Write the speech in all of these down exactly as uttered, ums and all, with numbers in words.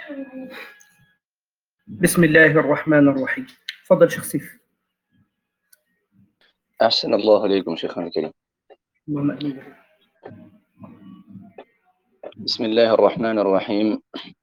بسم الله الرحمن الرحيم. تفضل شيخ سيف. أحسن الله إليكم شيخنا الكريم. بسم الله الرحمن الرحيم.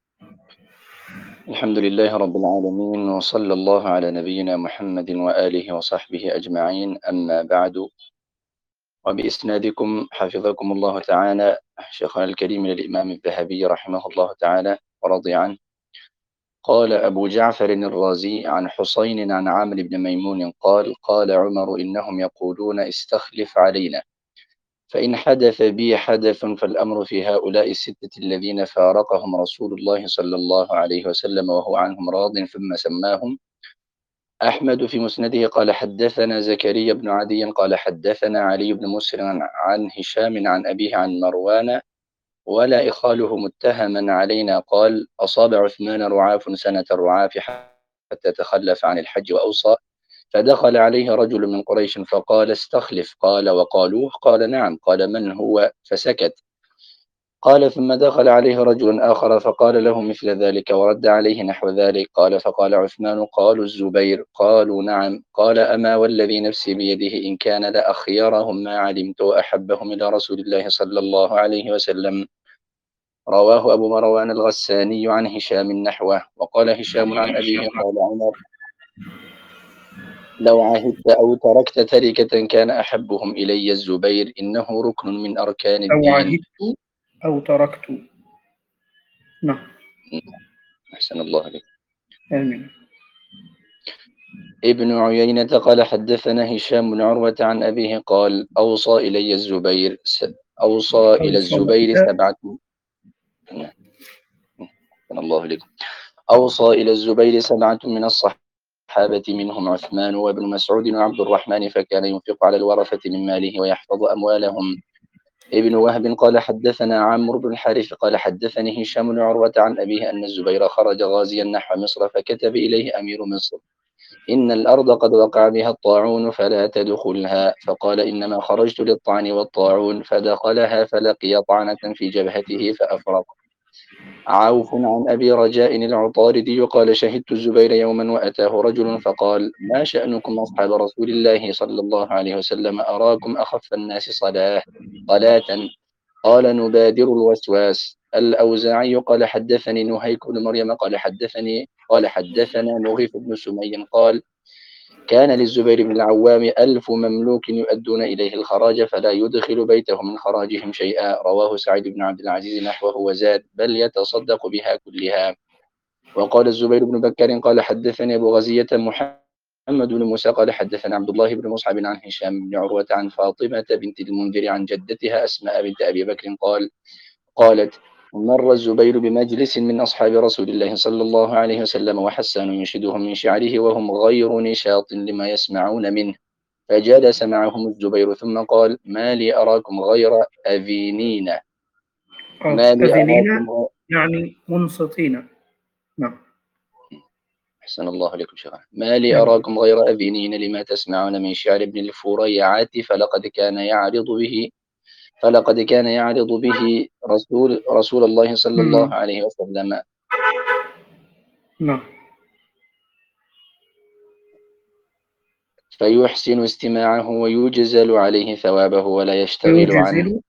الحمد لله رب العالمين، وصلى الله على نبينا محمد وآله وصحبه أجمعين، أما بعد. وبإسنادكم حفظكم الله تعالى شيخنا الكريم للإمام الذهبي رحمه الله تعالى ورضي عنه، قال أبو جعفر الرازي عن حسين عن عامر بن ميمون قال: قال عمر: إنهم يقولون استخلف علينا، فإن حدث بي حدث فالأمر في هؤلاء الستة الذين فارقهم رسول الله صلى الله عليه وسلم وهو عنهم راض، ثم سماهم. أحمد في مسنده قال: حدثنا زكريا بن عدي قال: حدثنا علي بن مسلم عن هشام عن أبيه عن مروان ولا إخاله متهما علينا قال: أصاب عثمان رعاف سنة الرعاف حتى تخلف عن الحج وأوصى، فدخل عليه رجل من قريش فقال: استخلف. قال: وقالوه؟ قال: نعم. قال: من هو؟ فسكت. قال: ثم دخل عليه رجل آخر فقال له مثل ذلك ورد عليه نحو ذلك. قال: فقال عثمان: قالوا الزبير. قالوا: نعم. قال: أما والذي نفسي بيده إن كان لأخيرهم ما علمت وأحبهم إلى رسول الله صلى الله عليه وسلم. رواه أبو مروان الغساني عن هشام نحوه. وقال هشام عن أبيه قال عمر: لو عهدت أو تركت تركة كان أحبهم إلي الزبير، إنه ركن من أركان أو الدين. عهدت أو تركت. نعم. أحسن الله عليك. آمين. ابن عيينة قال: حدثنا هشام بن عروة عن أبيه قال: أوصى إلي الزبير س... أوصى إلى الزبير سبعة. أحسن الله عليكم. أوصى إلى الزبير سبعة من الصحابة منهم عثمان وابن مسعود وعبد الرحمن، فكان ينفق على الورثة من ماله ويحفظ أموالهم. ابن وهب قال: حدثنا عمرو بن الحارث قال: حدثني هشام بن عروة عن أبيه أن الزبير خرج غازيا نحو مصر، فكتب إليه أمير مصر: إن الأرض قد وقع بها الطاعون فلا تدخلها. فقال: إنما خرجت للطعن والطاعون، فدخلها فلقي طعنة في جبهته فأفرق. عوف عن أبي رجاء العطاردي قال: شهدت الزبير يوما وأتاه رجل فقال: ما شأنكم أصحاب رسول الله صلى الله عليه وسلم؟ أراكم أخف الناس صلاة صلاة. قال: نبادر الوسواس. الأوزاعي قال: حدثني نهيك بن مريم قال: حدثني قال حدثنا مغيث بن سمي قال: كان للزبير بن العوام ألف مملوك يؤدون إليه الخراج فلا يدخل بيته من خراجهم شيئا. رواه سعيد بن عبد العزيز نحوه وزاد: بل يتصدق بها كلها. وقال الزبير بن بكر قال: حدثني أبو غزية محمد بن موسى قال: حدثنا عبد الله بن مصعب عن هشام بن عروة عن فاطمة بنت المنذر عن جدتها أسماء بنت أبي بكر قال قالت: مر الزبير بمجلس من أصحاب رسول الله صلى الله عليه وسلم وحسان ينشدهم من شعره وهم غير نشاط لما يسمعون منه، فجلس معهم الزبير ثم قال: ما لي أراكم غير أذينين ما لي أذنين أراكم غير... يعني منصتين. نعم. أحسن الله عليكم شيخنا. ما لي أراكم غير أذينين لما تسمعون من شعر ابن الفريعات، فلقد كان يعرض به فلقد كان يعرض به رسول رسول الله صلى الله عليه وسلم. نعم. فيحسن استماعه ويجزل عليه ثوابه ولا يشتغل عنه. يجزل.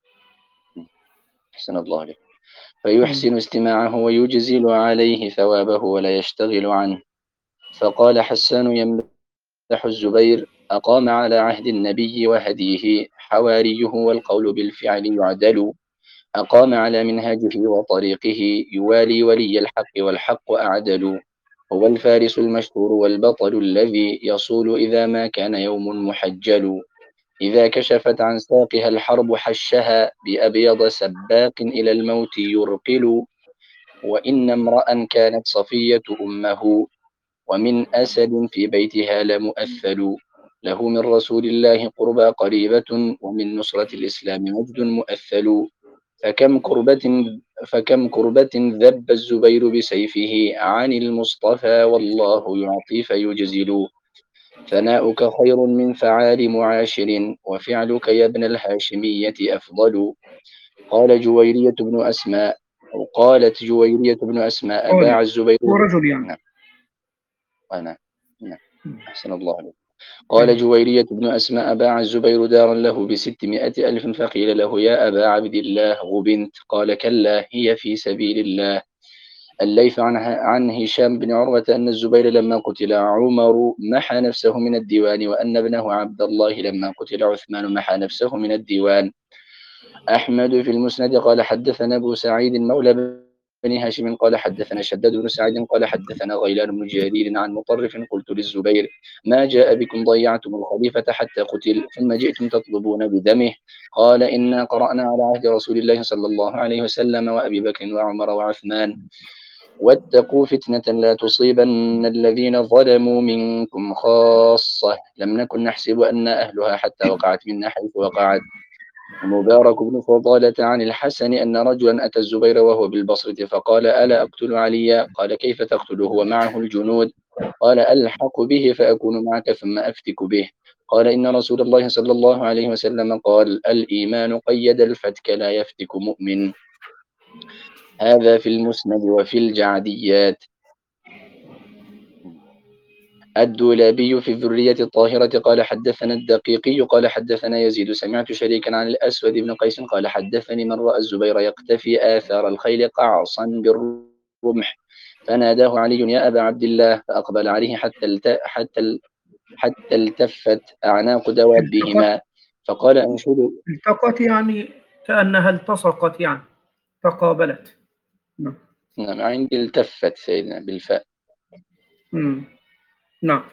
أحسن الله عليك. فيحسن استماعه ويجزل عليه ثوابه ولا يشتغل عنه. فقال حسان يمدح الزبير: أقام على عهد النبي وهديه حواريه والقول بالفعل يعدل. أقام على منهاجه وطريقه يوالي ولي الحق والحق أعدل. هو الفارس المشهور والبطل الذي يصول إذا ما كان يوم محجل. إذا كشفت عن ساقها الحرب حشها بأبيض سباق إلى الموت يرقل. وإن امرأ كانت صفية أمه ومن أسد في بيتها لمؤثل. له من رسول الله قربى قريبة ومن نصرة الإسلام مجد مؤثل. فكم كربة فكم كربة ذب الزبير بسيفه عن المصطفى والله يعطي فيجزل. ثناؤك خير من فعال معاشر وفعلك يا ابن الهاشمية أفضل. قال جويرية بن أسماء: أو قالت جويرية بن أسماء قال باع الزبير. هو رجل يعني. نعم. نعم. نعم. مم. أحسن الله عليك. قال أيوه. جويرية بن أسماء باع الزبير دارا له بستمائة ألف، فقيل له يا أبا عبد الله غبنت؟ قال كلا، هي في سبيل الله. الليث عن عن هشام بن عروة أن الزبير لما قتل عمر محى نفسه من الديوان، وأن ابنه عبد الله لما قتل عثمان محى نفسه من الديوان. أحمد في المسند قال حدثنا أبو سعيد مولى بن هاشم قال حدثنا شداد بن سعيد قال حدثنا غيلان بن جرير عن مطرف قلت للزبير ما جاء بكم ضيعتم الخليفة حتى قتل ثم جئتم تطلبون بدمه؟ قال إنا قرأنا على عهد رسول الله صلى الله عليه وسلم وأبي بكر وعمر وعثمان واتقوا فتنة لا تصيبن الذين ظلموا منكم خاصة لم نكن نحسب أن أهلها حتى وقعت منا حيث وقعت. مبارك بن فضالة عن الحسن أن رجلا أتى الزبير وهو بالبصرة فقال ألا أقتل عليا؟ قال كيف تقتله ومعه الجنود؟ قال ألحق به فأكون معك ثم أفتك به. قال إن رسول الله صلى الله عليه وسلم قال الإيمان قيد الفتك لا يفتك مؤمن. هذا في المسند. وفي الجعديات الدولابي في الذرية الطاهرة قال حدثنا الدقيقي قال حدثنا يزيد سمعت شريكا عن الأسود بن قيس قال حدثني من رأى الزبير يقتفي آثار الخيل قعصا بالرمح فناداه علي يا أبا عبد الله فأقبل عليه حتى الت... حتى ال... حتى التفت أعناق التقت دوابهما فقال أنشد. التقت يعني كأنها التصقت يعني تقابلت. نعم. نعم عندي التفت سيدنا بالفاء. مم. نعم.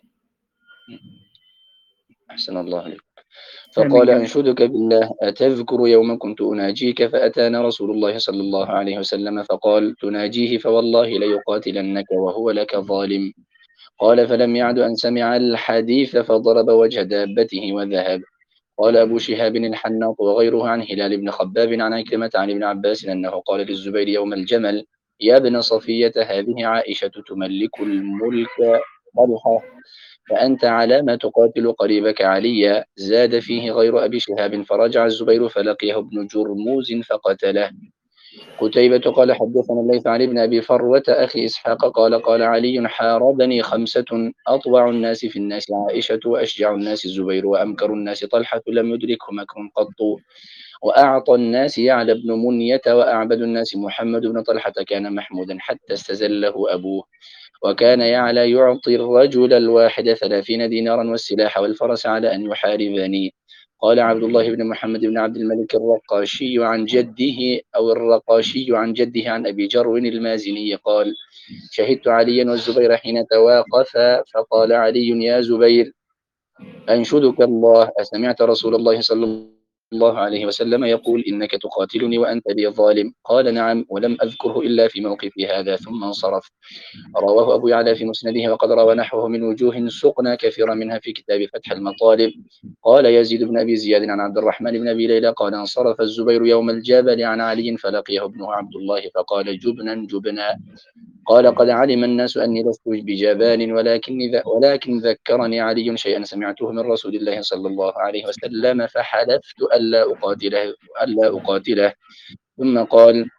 أحسن الله عليك. آمين فقال يا رب. أنشدك بالله أتذكر يوما كنت أناجيك فأتانا رسول الله صلى الله عليه وسلم فقال تناجيه فوالله ليقاتلنك وهو لك ظالم. قال فلم يعد أن سمع الحديث فضرب وجه دابته وذهب. قال أبو شهاب الحناط وغيره عن هلال بن خباب عن عكرمة عن ابن عباس أنه قال للزبير يوم الجمل يا ابن صفية هذه عائشة تملك الملك طلحة فأنت على ما تقاتل قريبك عليا. زاد فيه غير أبي شهاب فرجع الزبير فلقيه ابن جرموز فقتله. قتيبة قال حدثنا الليث عن ابن أبي فروة أخي إسحاق قال قال علي حاربني خمسة أطوع الناس في الناس عائشة وأشجع الناس الزبير وأمكر الناس طلحة لم يدركه مكر قط وأعطى الناس يعلى بن منية وأعبد الناس محمد بن طلحة كان محمودا حتى استزله أبوه. وكان يعلى يعطي الرجل الواحد ثلاثين دينارا والسلاح والفرس على أن يحاربني. قال عبد الله بن محمد بن عبد الملك الرقاشي عن جده أو الرقاشي عن جده عن أبي جرو المازني قال شهدت عليا والزبير حين تواقفا فقال علي يا زبير أنشدك الله أسمعت رسول الله صلى الله عليه وسلم يقول إنك تقاتلني وأنت لي ظالم؟ قال نعم ولم أذكره إلا في موقفي هذا ثم انصرف. رواه أبو يعلى في مسنده وقد روى نحوه من وجوه سقنا كثيرا منها في كتاب فتح المطالب. قال يزيد بن أبي زياد عن عبد الرحمن بن أبي ليلى قال انصرف الزبير يوم الجبل عن علي فلقيه ابنه عبد الله فقال جبنا جبنا. قال قد علم الناس أني لست بجبان ولكن ولكن ذكرني علي شيئا سمعته من رسول الله صلى الله عليه وسلم فحلفت ألا أقاتله ألا أقاتله. ثم قال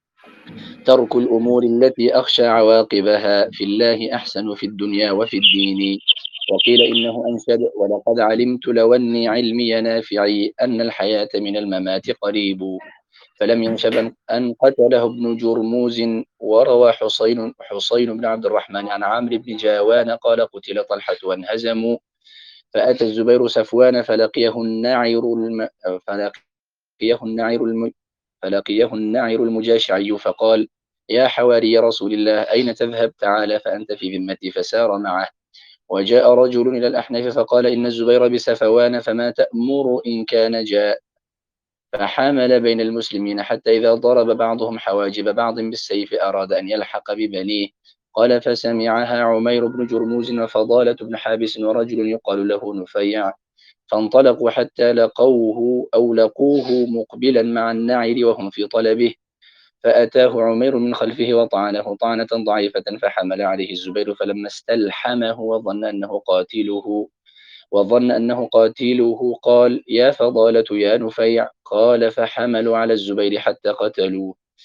ترك الأمور التي أخشى عواقبها في الله أحسن في الدنيا وفي الدين. وقيل إنه أنشد ولقد علمت لو أني علمي نافعي أن الحياة من الممات قريب. فلم ينشب أن قتله ابن جرموز. وروى حسين حسين بن عبد الرحمن عن عمرو بن جاوان قال قتل طلحة وانهزموا فأتى الزبير صفوان فلقيه الناعر الم... فلقيه الناعر الم... فلقيه الناعر المجاشعي فقال يا حواري رسول الله أين تذهب؟ تعالى فأنت في ذمتي فسار معه. وجاء رجل إلى الأحناف فقال إن الزبير بسفوان فما تأمر إن كان جاء؟ فحامل بين المسلمين حتى إذا ضرب بعضهم حواجب بعض بالسيف أراد أن يلحق ببنيه. قال فسمعها عمير بن جرموز وفضالة بن حابس ورجل يقال له نفيع فانطلقوا حتى لقوه أو لقوه مقبلا مع الناعر وهم في طلبه فأتاه عمير من خلفه وطعنه طعنة ضعيفة فحمل عليه الزبير فلما استلحمه وظن أنه قاتله وظن أنه قاتله قال يا فضالة يا نفيع قال فحملوا على الزبير حتى قتلوه.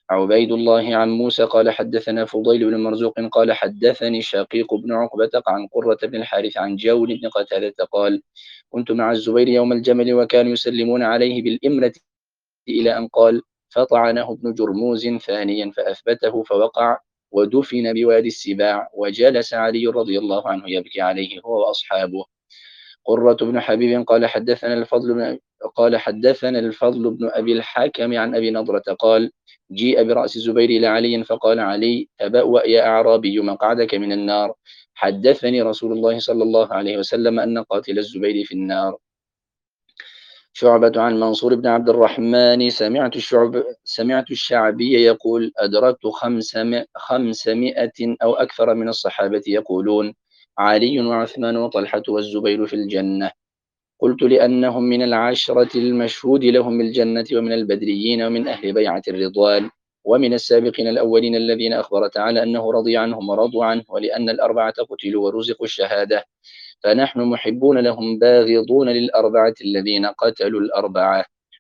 عبيد الله عن موسى قال حدثنا فضيل بن مرزوق قال حدثني شقيق بن عقبة عن قرة بن الحارث عن جول بن قتادة قال كنت مع الزبير يوم الجمل وكانوا يسلمون عليه بالإمرة إلى أن قال فطعنه ابن جرموز ثانيا فأثبته فوقع ودفن بوادي السباع وجلس علي رضي الله عنه يبكي عليه هو وأصحابه. قرة بن حبيب قال حدثنا الفضل بن قال حدثنا الفضل بن أبي الحكم عن أبي نضرة قال جيء برأس الزبير إلى علي فقال علي تبأوأ يا أعرابي مقعدك من النار حدثني رسول الله صلى الله عليه وسلم أن قاتل الزبير في النار. شعبة عن منصور بن عبد الرحمن سمعت الشعب سمعت الشعبي يقول أدركت خمسمائة, خمسمائة أو أكثر من الصحابة يقولون علي وعثمان وطلحة والزبير في الجنة. قلت لأنهم من العشرة المشهود لهم بالجنة ومن البدريين ومن أهل بيعة الرضوان ومن السابقين الأولين الذين أخبر تعالى أنه رضي عنهم ورضوا عنه ولأن الأربعة قتلوا ورزقوا الشهادة فنحن محبون لهم باغضون للأربعة الذين قتلوا الأربعة.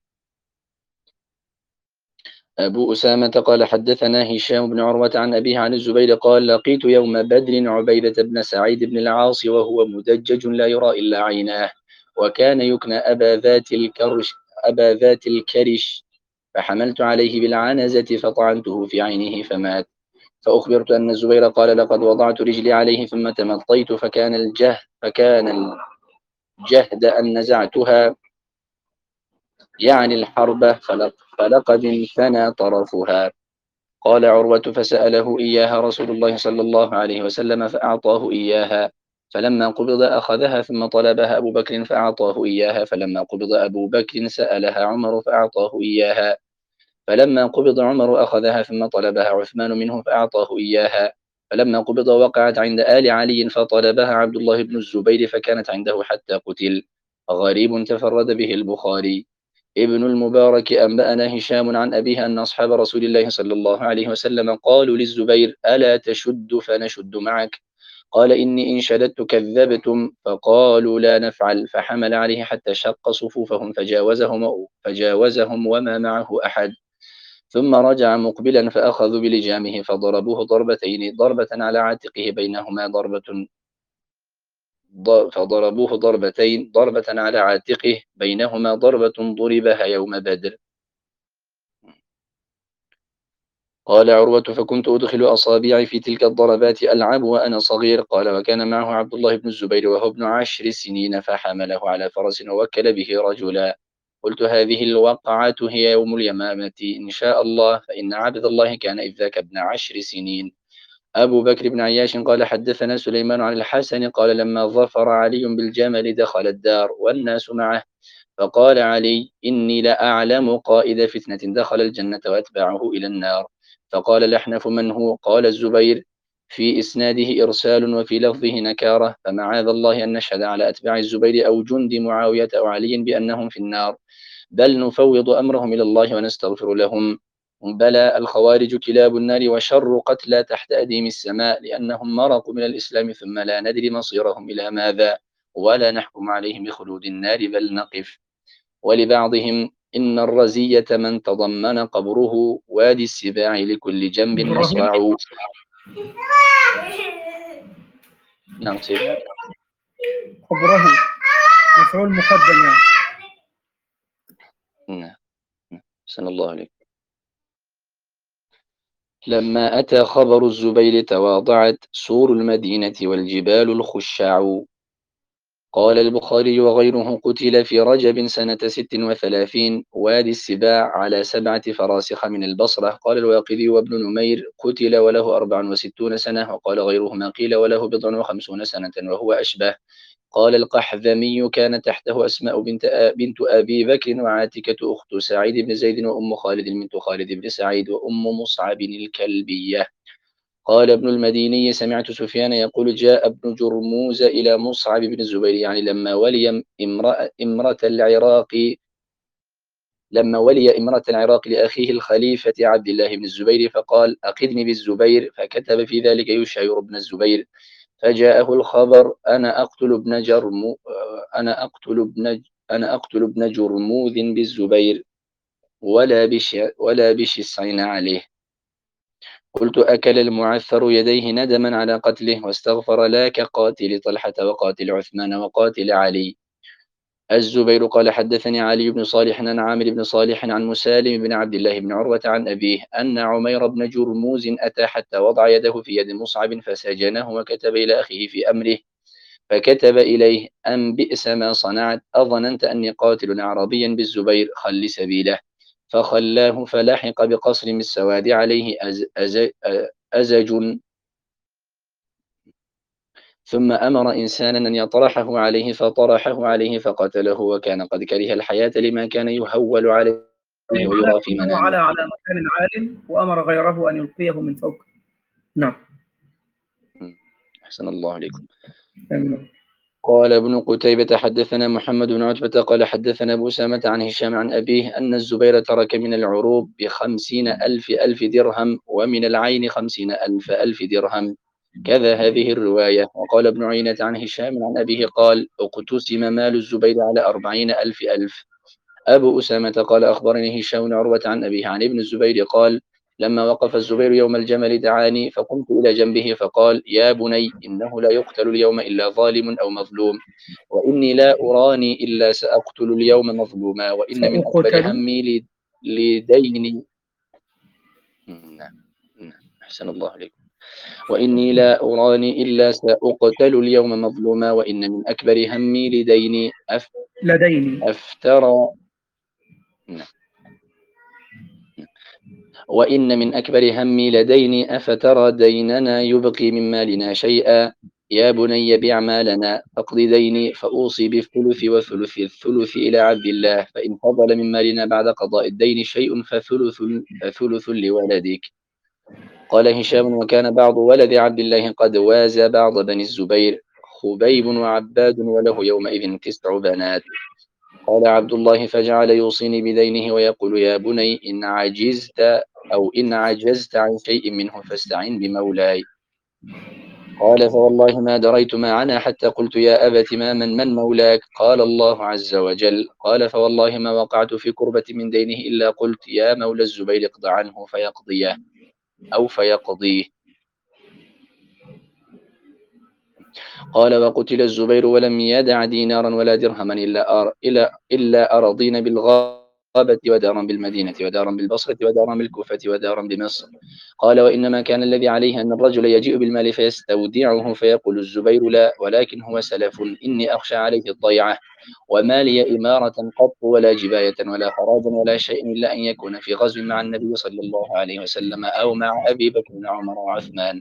أبو أسامة قال حدثنا هشام بن عروة عن أبيه عن الزبير قال لقيت يوم بدر عبيدة بن سعيد بن العاص وهو مدجج لا يرى إلا عيناه وكان يكنى أبا ذات الكرش أبا ذات الكرش فحملت عليه بالعنزة فطعنته في عينه فمات. فأخبرت أن الزبير قال لقد وضعت رجلي عليه ثم تمطيت فكان الجهد فكان الجهد أن نزعتها يعني الحرب فلق فلقد انثنى طرفها. قال عروة فسأله إياها رسول الله صلى الله عليه وسلم فأعطاه إياها فلما قبض أخذها ثم طلبها أبو بكر فأعطاه إياها فلما قبض أبو بكر سألها عمر فأعطاه إياها فلما قبض عمر أخذها ثم طلبها عثمان منه فأعطاه إياها فلما قبض وقعت عند آل علي فطلبها عبد الله بن الزبير فكانت عنده حتى قتل. غريب تفرد به البخاري. ابن المبارك أنبأنا هشام عن أبيه أن أصحاب رسول الله صلى الله عليه وسلم قالوا للزبير ألا تشد فنشد معك قال إني إن شددت كذبتم فقالوا لا نفعل فحمل عليه حتى شق صفوفهم فجاوزهم, فجاوزهم وما معه أحد ثم رجع مقبلا فأخذوا بلجامه فضربوه ضربتين ضربة على عاتقه بينهما ضربة فضربوه ضربتين ضربة على عاتقه بينهما ضربة ضربها يوم بدر. قال عروة فكنت أدخل أصابعي في تلك الضربات ألعب وأنا صغير قال وكان معه عبد الله بن الزبير وهو ابن عشر سنين فحمله على فرس ووكل به رجلا. قلت هذه الوقعة هي يوم اليمامة إن شاء الله فإن عبد الله كان إذ ذاك ابن عشر سنين. أبو بكر بن عياش قال حدثنا سليمان عن الحسن قال لما ظفر علي بالجمل دخل الدار والناس معه فقال علي إني لأعلم قائد فتنة دخل الجنة وأتبعه إلى النار. فقال الأحنف من هو قال الزبير في إسناده إرسال وفي لفظه نكارة فمعاذ الله أن نشهد على أتباع الزبير أو جند معاوية أو علي بأنهم في النار بل نفوض أمرهم إلى الله ونستغفر لهم. بلى الخوارج كلاب النار وشر قتلى تحت أديم السماء لأنهم مرقوا من الإسلام ثم لا ندري مصيرهم إلى ماذا ولا نحكم عليهم بخلود النار بل نقف. ولبعضهم إن الرزية من تضمن قبره وادي السباع لكل جنب مصرع. نعم سيدنا قبره مفعول مقدم يعني. نعم سن الله عليك. لما أتى خبر الزبير تواضعت سور المدينة والجبال الخشاع. قال البخاري وغيره قتل في رجب سنة ست وثلاثين وادي السباع على سبعة فراسخ من البصرة. قال الواقدي وابن نمير قتل وله أربع وستون سنة وقال غيرهما قيل وله بضع وخمسون سنة وهو أشبه. قال القحذمي كان تحته أسماء بنت, بنت أبي بكر وعاتكة أخت سعيد بن زيد وأم خالد بنت خالد بن سعيد وأم مصعب الكلبية. قال ابن المديني سمعت سفيان يقول جاء ابن جرموز إلى مصعب بن الزبير يعني لما ولي امرأة, امرأة العراق لما ولي امرأة العراق لأخيه الخليفة عبد الله بن الزبير فقال أقدني بالزبير فكتب في ذلك يشعر بن الزبير فجاءه الخبر أنا أقتل ابن جرمو أنا أقتل ابن أنا أقتل ابن جرموذ بالزبير ولا بش ولا بشسعين عليه قلت أكل المعثر يديه ندما على قتله واستغفر لا كقاتل طلحة وقاتل عثمان وقاتل علي. الزبير قال حدثني علي بن صالح عن عامر بن صالح عن مسالم بن عبد الله بن عروة عن أبيه أن عمير بن جرموز أتى حتى وضع يده في يد مصعب فسجنه وكتب إلى أخيه في أمره، فكتب إليه أن بئس ما صنعت، أظننت أني قاتل أعرابيا بالزبير، خل سبيله. فخلاه فلحق بقصر من السواد عليه أز أز أزج، ثم أمر إنسانا أن يطرحه عليه فطرحه عليه فقتله، وكان قد كره الحياة لما كان يهول عليه معنى ويرى في أنه منامه. على على مكان عال وأمر غيره أن يلقيه من فوق. نعم. أحسن الله عليكم. آمين. قال ابن قتيبة حدثنا محمد بن عتبة قال حدثنا أبو أسامة عن هشام عن أبيه أن الزبير ترك من العروب بخمسين ألف ألف درهم ومن العين خمسين ألف ألف درهم، كذا هذه الرواية. وقال ابن عيينة عن هشام عن أبيه قال اقتسم مال الزبير على أربعين ألف ألف. أبو أسامة قال أخبرني هشام بن عروة عن أبيه عن ابن الزبير قال لما وقف الزبير يوم الجمل دعاني فقمت إلى جنبه فقال يا بني إنه لا يقتل اليوم إلا ظالم أو مظلوم، وإني لا أراني إلا سأقتل اليوم مظلوما، وإن من أكبر سأقتل. همي لديني. نعم نعم أحسن الله عليكم. وإني لا أراني إلا سأقتل اليوم مظلوما، وإن من أكبر همي لديني أف... لديني. أفترى. نعم. وإن من أكبر همي لديني أفترى ديننا يبقي من مالنا شيئا، يا بني بع مالنا فاقض ديني فأوصي بالثلث وثلث الثلث إلى عبد الله، فإن فضل من مالنا بعد قضاء الدين شيء فثلث, فثلث لولدك. قال هشام وكان بعض ولد عبد الله قد وازى بعض بني الزبير، خبيب وعباد وله يومئذ تسع بنات. قال عبد الله فجعل يوصيني بدينه ويقول يا بني إن عجزت أو إن عجزت عن شيء منه فاستعن بمولاي. قال فوالله ما دريت ما عنا حتى قلت يا أبت ما من من مولاك؟ قال الله عز وجل. قال فوالله ما وقعت في كربة من دينه إلا قلت يا مولى الزبير اقض عنه فيقضيه أو فيقضيه. قال وقتل الزبير ولم يدع دينارا ولا درهما إلا أر إلا إلا أراضين بالغابة ودارا بالمدينة ودارا بالبصرة ودارا بالكوفة ودارا بمصر. قال وإنما كان الذي عليه أن الرجل يجيء بالمال فيستودعه فيقول الزبير لا، ولكن هو سلف إني أخشى عليه الضيعة، وما لي إمارة قط ولا جباية ولا خراجا ولا شيء إلا أن يكون في غزو مع النبي صلى الله عليه وسلم أو مع أبي بكر وعمر وعثمان.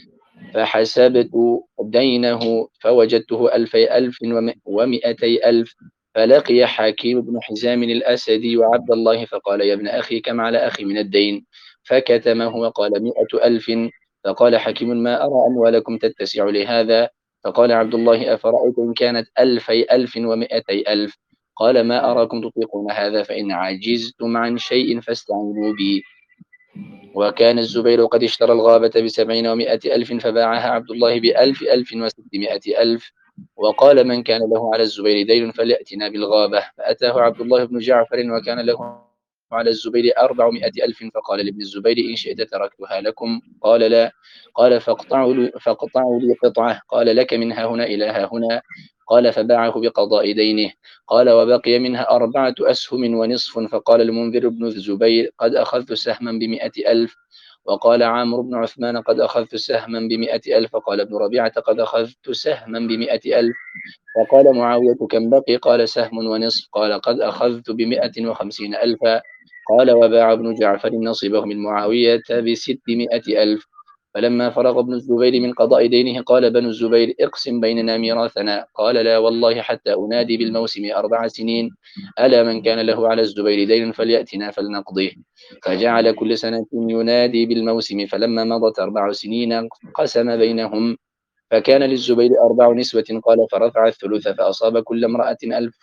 فحسبت دينه فوجدته ألفي ألف ومئتي ألف. فلقي حكيم بن حزام الأسدي وعبد الله فقال يا ابن أخي كم على أخي من الدين؟ فكتمه وقال مئة ألف. فقال حكيم ما أرى أموالكم تتسع لهذا. فقال عبد الله أفرأيت إن كانت ألفي ألف ومئتي ألف؟ قال ما أراكم تطيقون هذا، فإن عجزتم عن شيء فاستعينوا بي. وكان الزبير قد اشترى الغابة بسبعين ومائة ألف فباعها عبد الله بألف ألف وستمائة ألف. وقال من كان له على الزبير دين فليأتنا بالغابة. فأتاه عبد الله بن جعفر وكان له على الزبير أربعمائة ألف، فقال لابن الزبير إن شئت تركتها لكم؟ قال لا. قال فاقطعوا لي, فاقطعوا لي قطعة. قال لك منها هنا إلى ها هنا. قال فباعه بقضاء دينه. قال وبقي منها أربعة أسهم ونصف. فقال المنذر بن الزبير قد أخذت سهما بمئة ألف. وقال عامر بن عثمان قد أخذت سهما بمئة ألف. وقال ابن ربيعة قد أخذت سهما بمئة ألف. وقال معاوية كم بقي؟ قال سهم ونصف. قال قد أخذت بمئة وخمسين ألفا. قال وباع ابن جعفر نصيبه من معاوية بستمائة ألف. فلما فرغ ابن الزبير من قضاء دينه قال بنو الزبير اقسم بيننا ميراثنا. قال لا والله حتى أنادي بالموسم أربع سنين، ألا من كان له على الزبير دين فليأتنا فلنقضيه. فجعل كل سنة ينادي بالموسم، فلما مضت أربع سنين قسم بينهم، فكان للزبير أربع نسوة. قال فرفع الثلث فأصاب كل امرأة ألف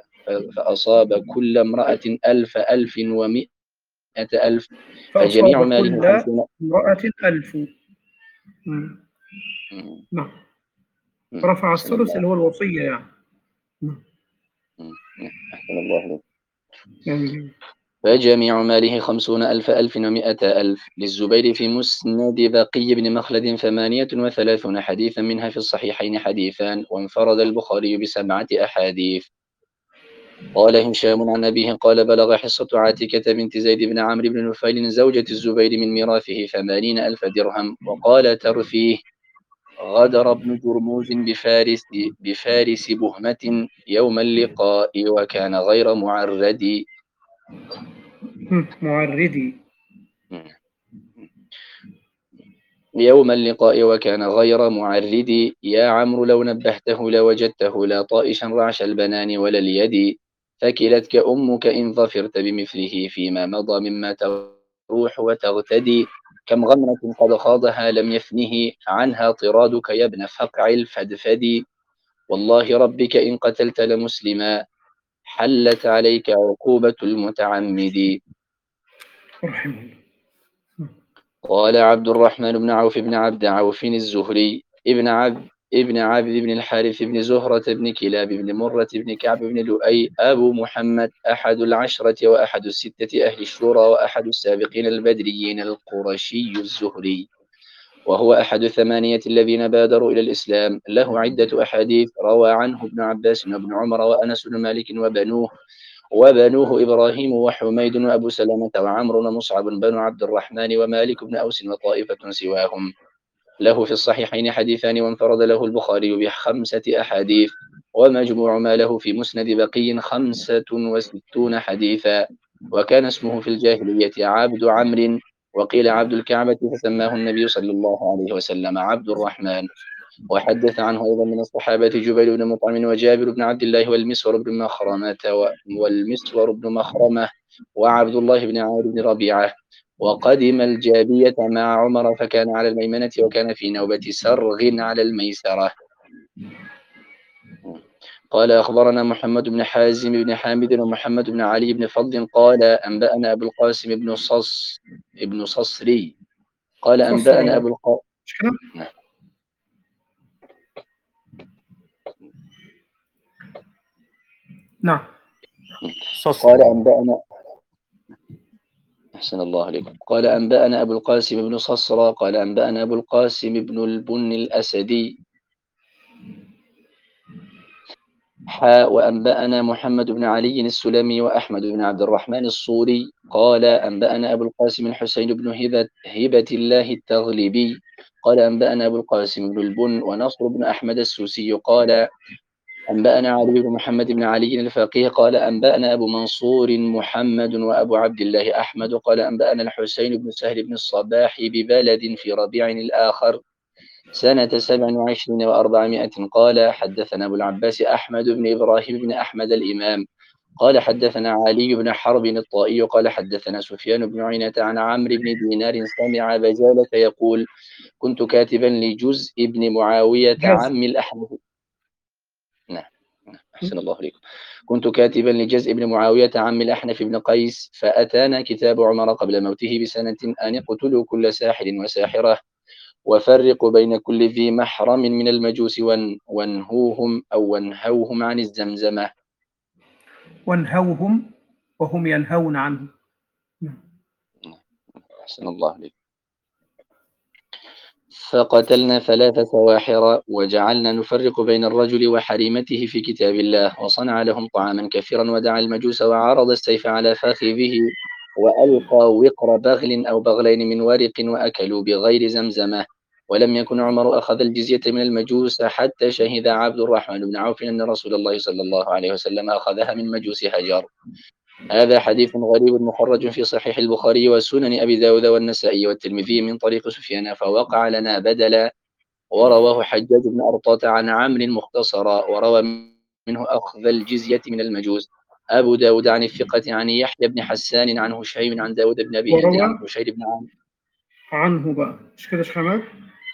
فأصاب كل امرأة ألف ألف ومئة ألف، فجميع فأصاب ماله كل خمسون. امرأة ألف. نعم. رفع أحسن الثلث الله. اللي هو الوصية يعني. أحسن الله عليك. يعني فجميع ماله خمسون ألف ألف ومائة ألف. للزبير في مسند بقي بن مخلد ثمانية وثلاثون حديثا، منها في الصحيحين حديثان، وانفرد البخاري بسبعة أحاديث. قال هشام عن أبيه قال بلغ حصة عاتكة بنت زيد بن عمرو بن نفيل زوجة الزبير من ميراثه ثمانين ألف درهم. وقال ترفيه غدر ابن جرموز بفارس بفارس بهمة يوم اللقاء وكان غير معرد. معردي. يوم اللقاء وكان غير معرد. يا عمرو لو نبهته لوجدته لا طائشا رعش البنان ولا اليد. فكلتك أمك إن ظفرت بمثله فيما مضى مما تروح وتغتدي. كم غمرة قد خاضها لم يفنه عنها طرادك يا ابن فقع الفدفد. والله ربك إن قتلت لمسلما حلت عليك عقوبة المتعمد. رحمه الله. قال عبد الرحمن بن عوف بن عبد عوف الزهري ابن عبد ابن عبد بن الحارث بن زهرة بن كلاب بن مرة بن كعب بن لؤي أبو محمد أحد العشرة وأحد الستة أهل الشورى وأحد السابقين البدريين القرشي الزهري، وهو أحد الثمانية الذين بادروا إلى الإسلام. له عدة أحاديث روى عنه ابن عباس وابن عمر وأنس بن مالك وبنوه وبنوه إبراهيم وحميد وأبو سلمة وعمرو ومصعب بن عبد الرحمن ومالك بن أوس وطائفة سواهم. له في الصحيحين حديثان، وانفرد له البخاري بخمسة أحاديث، ومجموع ما له في مسند بقي خمسة وستون حديثا. وكان اسمه في الجاهلية عبد عمرو، وقيل عبد الكعبة، فسماه النبي صلى الله عليه وسلم عبد الرحمن. وحدث عنه أيضا من الصحابة جبير بن مطعم وجابر بن عبد الله والمسور بن مخرمة والمسور بن مخرمة وعبد الله بن عامر بن ربيعة. وقدم الجابية مع عمر فكان على الميمنة وكان في نوبة سرغ على الميسرة. قال أخبرنا محمد بن حازم بن حامد ومحمد بن علي بن فضل قال أنبأنا أبو القاسم بن صص ابن صصري قال أنبأنا أبو القاسم نعم. قال أنبأنا أحسن الله عليكم. قال أنبأنا أبو القاسم بن صصرى قال أنبأنا أبو القاسم بن البن الأسدي حاء وأنبأنا محمد بن علي السلمي وأحمد بن عبد الرحمن الصوري قال أنبأنا أبو القاسم الحسين بن هبة, هبة الله التغلبي قال أنبأنا أبو القاسم بن البن ونصر بن أحمد السوسي قال أنبأنا علي بن محمد بن علي الفقيه قال أنبأنا أبو منصور محمد وأبو عبد الله أحمد قال أنبأنا الحسين بن سهل بن الصباح ببلد في ربيع الآخر سنة سبع وعشرين وأربعمائة قال حدثنا أبو العباس أحمد بن إبراهيم بن أحمد الإمام قال حدثنا علي بن حرب الطائي قال حدثنا سفيان بن عيينة عن عمرو بن دينار سمع بجالة يقول كنت كاتبا لجزء بن معاوية عم الأحنف. نعم أحسن الله عليكم. كنت كاتبا لجزء بن معاوية عم الأحنف بن قيس، فأتانا كتاب عمر قبل موته بسنة أن اقتلوا كل ساحر وساحرة وفرقوا بين كل ذي محرم من المجوس وانهوهم أو وانهوهم عن الزمزمة. وانهوهم وهم ينهون عنه. أحسن الله عليكم. فقتلنا ثلاث سواحر وجعلنا نفرق بين الرجل وحريمته في كتاب الله، وصنع لهم طعاما كثيرا ودعا المجوس وعرض السيف على فخذه وألقى وقر بغل أو بغلين من ورق وأكلوا بغير زمزمة. ولم يكن عمر أخذ الجزية من المجوس حتى شهد عبد الرحمن بن عوف أن رسول الله صلى الله عليه وسلم أخذها من مجوس هجر. هذا حديث غريب مخرج في صحيح البخاري وسنن أبي داود والنسائي والترمذي من طريق سفيان فوقع لنا بدلا، ورواه حجاج بن أرطاة عن عمرو مختصرا، وروى منه أخذ الجزية من المجوس أبو داود عن الثقة عن يحيى بن حسان عن هشيم عن داود بن أبي هند عن بشير بن عامر عنه بقى مش كده شحمات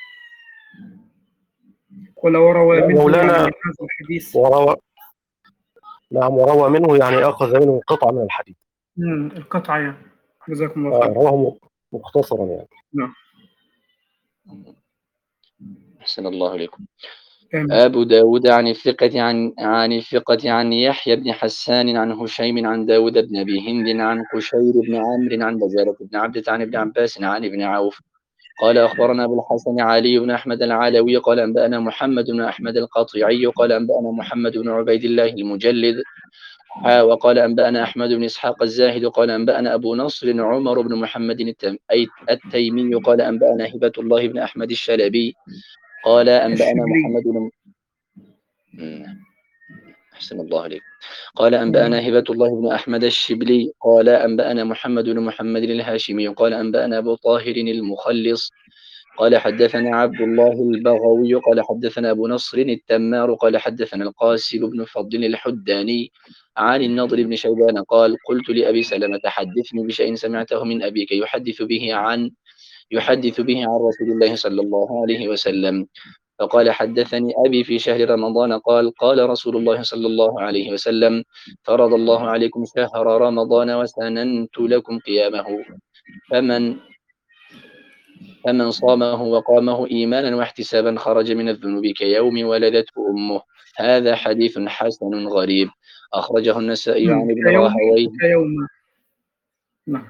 ولا وروى منه يعني هذا الحديث وروى نعم وروى منه يعني أخذ منه قطعة من الحديث. امم القطعة يعني جزاكم الله خير. رواه مختصرا يعني. نعم. أحسن الله عليكم. أبو داود عن الثقة عن عن الثقة عن يحيى بن حسان عن هشيم عن داود بن أبي هند عن قشير بن عمرو عن بزارة بن عبدة عن ابن عباس عن ابن عوف قال أخبرنا أبو الحسن علي بن أحمد العلوي قال أنبأنا محمد بن أحمد القطيعي قال أنبأنا محمد بن عبيد الله المجلد حا وقال أنبأنا أحمد بن إسحاق الزاهد قال أنبأنا أبو نصر عمر بن محمد التم- أي- التيمي قال أنبأنا هبة الله بن أحمد الشلبي قال أنبأنا الشبلي. محمد بن مم. أحسن الله عليك. قال أنبأنا هبة الله بن أحمد الشبلي قال أنبأنا محمد بن محمد الهاشمي قال أنبأنا أبو طاهر المخلص قال حدثنا عبد الله البغوي قال حدثنا أبو نصر التمار قال حدثنا القاسم بن فضل الحداني عن النضر بن شيبان قال قلت لأبي سلمة حدثني بشيء سمعته من أبيك يحدث به عن يحدث به عن رسول الله صلى الله عليه وسلم فقال حدثني أبي في شهر رمضان قال قال رسول الله صلى الله عليه وسلم فرض الله عليكم شهر رمضان وسننت لكم قيامه فمن فمن صامه وقامه إيمانا واحتسابا خرج من الذنوب كيوم ولدته أمه. هذا حديث حسن غريب أخرجه النسائي عن ابن كيوم راهويه. كيوم نعم.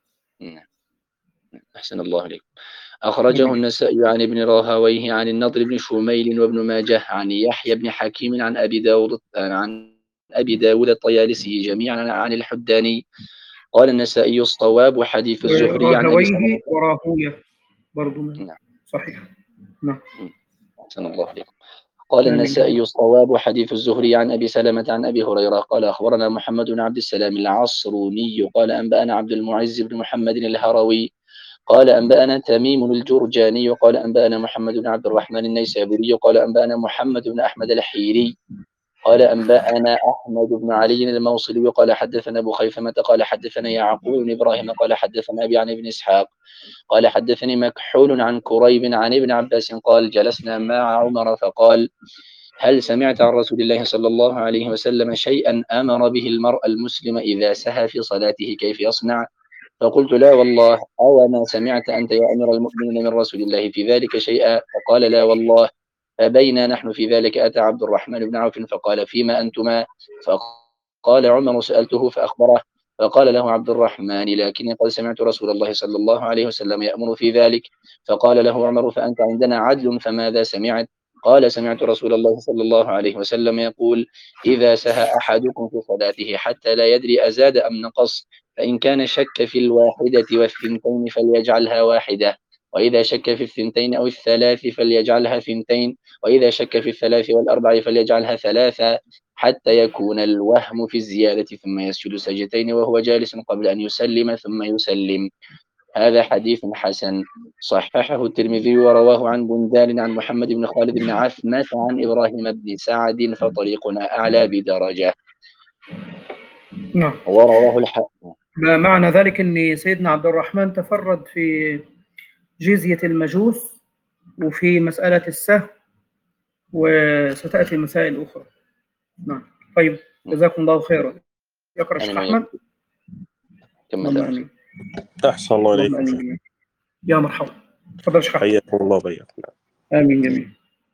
أحسن الله عليك. أخرجه نعم. النسائي عن ابن راهويه عن النضر بن شميل وابن ماجه عن يحيى بن حكيم عن أبي داود عن أبي داود الطيالسي جميعا عن الحداني. قال النسائي الصواب حديث الزهري عن أبي سلمة. راهويه وراهويه برضو نعم صحيح. نعم. أحسن الله عليكم. قال آمين. النسائي الصواب حديث الزهري عن أبي سلمة عن أبي هريرة قال أخبرنا محمد بن عبد السلام العصروني قال أنبأنا عبد المعز بن محمد الهروي قال أنبأنا تميم الجرجاني قال أنبأنا محمد بن عبد الرحمن النيسابوري قال أنبأنا محمد بن أحمد الحيري قال أنبأنا أحمد بن علي الموصلي قال حدثنا أبو خيثمة قال حدثنا يعقوب بن إبراهيم قال حدثنا أبي عن ابن إسحاق قال حدثني مكحول عن كريب عن ابن عباس قال جلسنا مع عمر فقال هل سمعت عن رسول الله صلى الله عليه وسلم شيئا أمر به المرء المسلم إذا سهى في صلاته كيف يصنع؟ فقلت لا والله أو ما سمعت أنت يا أمير المؤمنين من رسول الله في ذلك شيئا؟ فقال لا والله. فبينا نحن في ذلك أتى عبد الرحمن بن عوف فقال فيما أنتما؟ فقال عمر سألته فأخبره فقال له عبد الرحمن لكني قد سمعت رسول الله صلى الله عليه وسلم يأمر في ذلك. فقال له عمر فأنت عندنا عدل فماذا سمعت؟ قال سمعت رسول الله صلى الله عليه وسلم يقول إذا سهى أحدكم في صلاته حتى لا يدري أزاد أم نقص فإن كان شك في الواحدة والثنتين فليجعلها واحدة وإذا شك في الثنتين أو الثلاث فليجعلها ثنتين وإذا شك في الثلاث والأربع فليجعلها ثلاثة حتى يكون الوهم في الزيادة ثم يسجد سجدتين وهو جالس قبل أن يسلم ثم يسلم. هذا حديث حسن صححه الترمذي ورواه عن بندال عن محمد بن خالد بن عثمة عن إبراهيم بن سعد فطريقنا أعلى بدرجة. نعم. ورواه الح... معنى ذلك أن سيدنا عبد الرحمن تفرد في جزية المجوس وفي مسألة السهو وستأتي مسائل أخرى. نعم. طيب جزاكم الله خيرا. يقرأ الشيخ أحمد. كما أحسن الله إليكم. يا مرحبا. تفضل شيخ أحمد. حياكم الله وبياكم. آمين جميعا.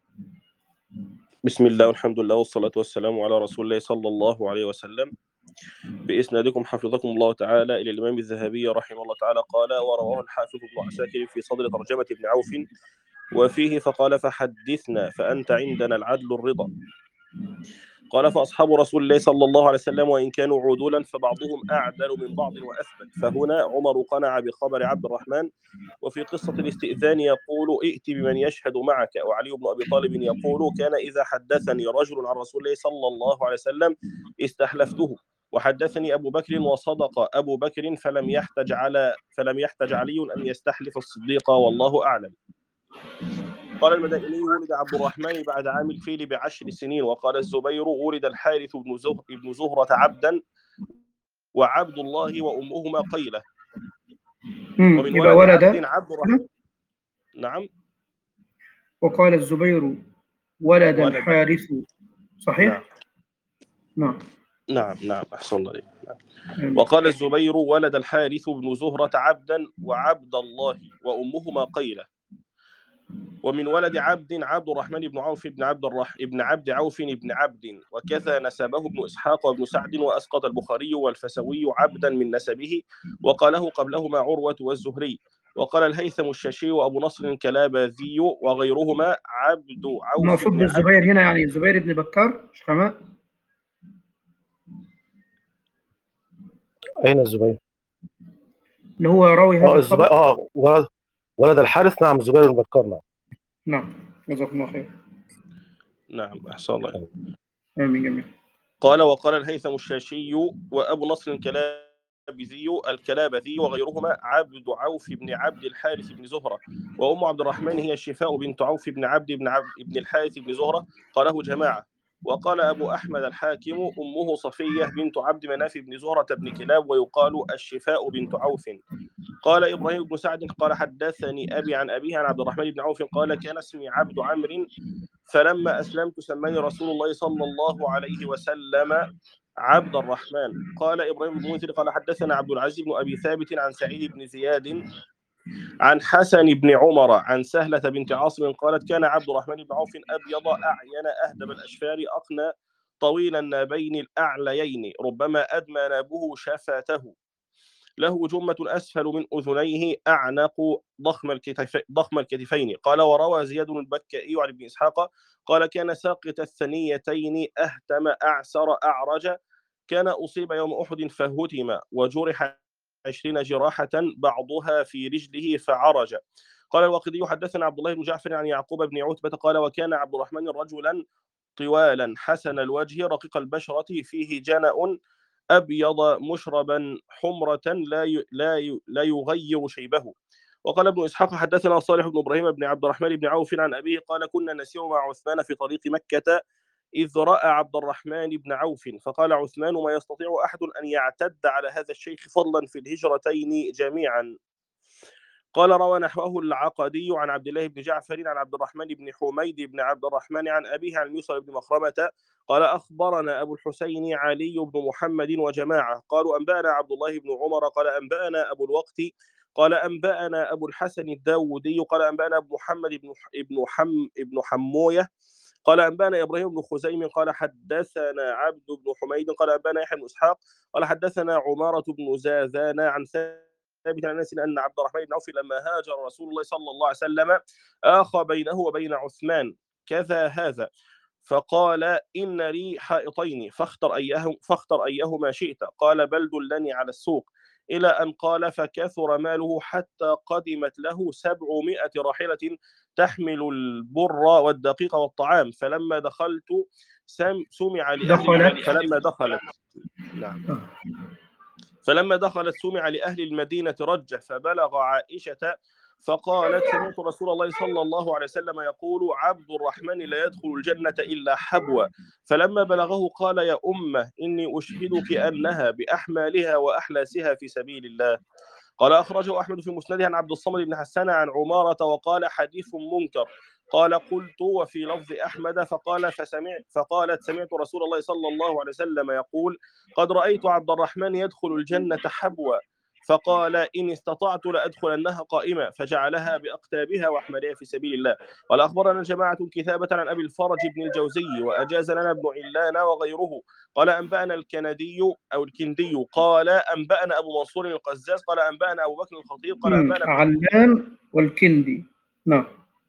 بسم الله والحمد لله والصلاة والسلام على رسول الله صلى الله عليه وسلم. بإسنادكم حفظكم الله تعالى إلى الإمام الذهبي رحمه الله تعالى قال ورواه الحافظ ابن عساكر في صدر ترجمة ابن عوف وفيه فقال فحدثنا فأنت عندنا العدل الرضا. قال فأصحاب رسول الله صلى الله عليه وسلم وإن كانوا عدولا فبعضهم أعدل من بعض وأثبت. فهنا عمر قنع بخبر عبد الرحمن. وفي قصة الاستئذان يقول ائت بمن يشهد معك وعلي بن أبي طالب يقول كان إذا حدثني رجل عن رسول الله صلى الله عليه وسلم استحلفته وحدثني أبو بكر وصدق أبو بكر فلم يحتج على فلم يحتج علي أن يستحلف الصديق والله أعلم. قال المدائني ولد عبد الرحمن بعد عام الفيل بعشر سنين. وقال الزبير ولد الحارث بن زهر ابن زهرة عبدا وعبد الله وأمهما قيلة. ومن ولد, ولد عبد عبد الرحمن. نعم. وقال الزبير ولد, ولد الحارث صحيح؟ نعم نعم نعم أحسن الله عليك. نعم. وقال الزبير ولد الحارث بن زهرة عبدا وعبد الله وأمهما قيلة. ومن ولد عبد عبد الرحمن بن عوف بن عبد الرح ابن عبد عوف بن عبد، وكذا نسبه ابن إسحاق وابن سعد، وأسقط البخاري والفسوي عبدا من نسبه، وقاله قبلهما عروة والزهري. وقال الهيثم الشاشي وأبو نصر الكلاباذي وغيرهما عبد عوف المقصود بن عبد. بالزبير هنا يعني الزبير بن بكار مش كمان؟ أين الزبير؟ اللي هو راوي هذا اه الزبير الخبر. اه ولد ولد الحارث، نعم الزبير بن بكار. نعم نعم جزاكم الله خير. نعم أحسن الله. آمين جميل. قال وقال الهيثم الشاشي وأبو نصر الكلابذي الكلابذي وغيرهما عبد عوف بن عبد الحارث بن زهرة، وأم عبد الرحمن هي الشفاء بنت عوف بن عبد بن عبد بن الحارث بن زهرة، قاله جماعة. وقال أبو أحمد الحاكم أمه صفية بنت عبد مناف بن زهرة بن كلاب، ويقال الشفاء بنت عوف. قال إبراهيم بن سعد قال حدثني أبي عن أبيه عن عبد الرحمن بن عوف قال كان اسمي عبد عمرو، فلما أسلمت سماني رسول الله صلى الله عليه وسلم عبد الرحمن. قال إبراهيم بن منذر قال حدثنا عبد العزيز بن أبي ثابت عن سعيد بن زياد عن حسن بن عمر عن سهلة بنت عاصم قالت كان عبد الرحمن بن عوف أبيض أعين أهدب الأشفار أقنى طويل النابين الأعليين، ربما أدمى نابه شفاته، له جمة أسفل من أذنيه أعنق ضخم الكتفين, ضخم الكتفين. قال وروى زياد البكائي عن ابن إسحاق قال كان ساقط الثنيتين أهتم أعسر أعرج، كان أصيب يوم أحد فهتم، وجرح عشرين جراحة بعضها في رجله فعرج. قال الواقدي حدثنا عبد الله بن جعفر عن يعقوب بن عتبة قال وكان عبد الرحمن رجلا طوالا حسن الوجه رقيق البشرة فيه جنأ أبيض مشربا حمرة لا لا لا يغير شيبه. وقال ابن إسحاق حدثنا صالح بن إبراهيم بن عبد الرحمن بن عوف عن أبيه قال كنا نسير مع عثمان في طريق مكة إذ رأى عبد الرحمن بن عوف فقال عثمان ما يستطيع أحد أن يعتد على هذا الشيخ فضلا في الهجرتين جميعا. قال روى نحوه العقدي عن عبد الله بن جعفر عن عبد الرحمن بن حميد بن عبد الرحمن عن أبيه عن يوسف بن مخرمة قال أخبرنا أبو الحسين علي بن محمد وجماعة قالوا أنبأنا عبد الله بن عمر قال أنبأنا أبو الوقت قال أنبأنا أبو الحسن الداودي قال أنبأنا أبو محمد بن ابن حم ابن حموية قال أنبأنا إبراهيم بن خزيم قال حدثنا عبد بن حميد قال أنبأنا يحيى بن إسحاق قال حدثنا عمارة بن زاذان عن ثابت عن أنس أن عبد الرحمن بن عوف لما هاجر رسول الله صلى الله عليه وسلم آخى بينه وبين عثمان كذا هذا، فقال إن لي حائطين فاختر أيهم فاختر أيهما شئت، قال بل دلني على السوق، إلى أن قال فكثر ماله حتى قدمت له سبعمائة راحلة تحمل البر والدقيق والطعام، فلما دخلت سمع لأهل دخلت فلما دخلت نعم فلما دخلت سمع لأهل المدينة رجة فبلغ عائشة فقالت سمعت رسول الله صلى الله عليه وسلم يقول عبد الرحمن لا يدخل الجنة إلا حبوا، فلما بلغه قال يا أمة إني أشهدك أنها بأحمالها وأحلاسها في سبيل الله. قال أخرجه أحمد في مسنده عن عبد الصمد بن حسان عن عمارة وقال حديث منكر. قال قلت وفي لفظ أحمد فقال فسمعت فقالت سمعت رسول الله صلى الله عليه وسلم يقول قد رأيت عبد الرحمن يدخل الجنة حبوا، فقال إن استطعت لأدخلنها قائمة، فجعلها بأقتابها وأحملها في سبيل الله. قال أخبرنا جماعة كتابة عن أبي الفرج بن الجوزي وأجاز لنا ابن علان وغيره. قال أنبأنا الكندي أو الكندي قال أنبأنا أبو منصور القزاز قال أنبأنا أبو بكر الخطيب قال أنبأنا علان والكندي. نعم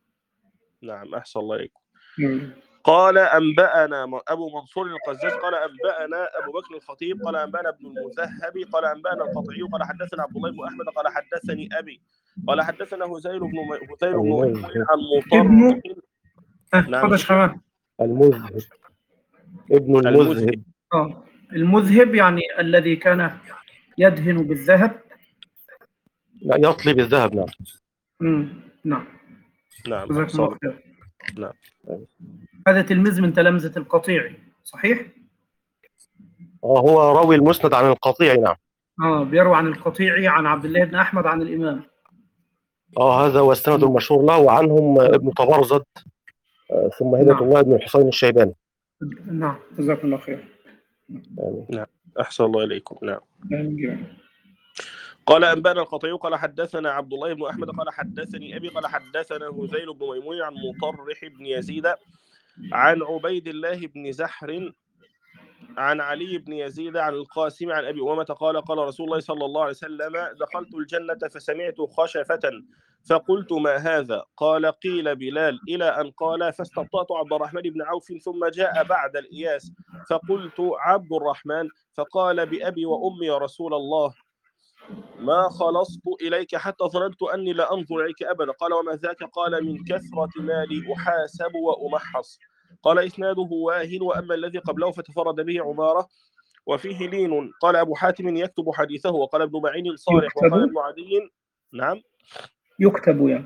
نعم أحسن الله إليكم. مم. قال أنبأنا أبو منصور القزاز قال أنبأنا أبو بكر الخطيب قال أنبأنا ابن المذهب قال أنبأنا القطعي قال حدثنا عبد الله بن أحمد قال حدثني أبي قال حدثنا هزيل بن هزيل بن المذهب عن ابنه مطرف. نعم تفضل شباب. المذهب ابن المذهب المذهب. اه المذهب يعني الذي كان يدهن بالذهب. لا يطلب الذهب. نعم مم. نعم نعم جزاكم أحسن الله خير. نعم هذا تلميذ من تلامذة القطيعي صحيح؟ اه هو راوي المسند عن القطيع. نعم اه بيروي عن القطيعي عن عبد الله بن أحمد عن الإمام. اه هذا هو السند المشهور له، وعنهم ابن طبرزد آه، ثم هبة نعم الله بن الحسين الشيباني. نعم جزاكم الله خير. يعني نعم أحسن الله إليكم. نعم آمين. قال أنبأنا القطيع قال حدثنا عبد الله بن أحمد قال حدثني أبي قال حدثنا هذيل بن ميمون عن مطرح بن يزيد عن عبيد الله بن زحر عن علي بن يزيد عن القاسم عن أبي أمامة قال قال رسول الله صلى الله عليه وسلم دخلت الجنة فسمعت خشفة فقلت ما هذا؟ قال قيل بلال إلى أن قال فاستبطأت عبد الرحمن بن عوف ثم جاء بعد الإياس فقلت عبد الرحمن فقال بأبي وأمي يا رسول الله ما خلصت إليك حتى ظننت أني لا أنظر إليك أبدا. قال وما ذاك؟ قال من كثرة مالي أحاسب وأمحص. قال إسناده واهن وأما الذي قبله فتفرد به عمارة وفيه لين. قال أبو حاتم يكتب حديثه وقال ابن معين صالح وقال ابن عدي نعم يكتب يعني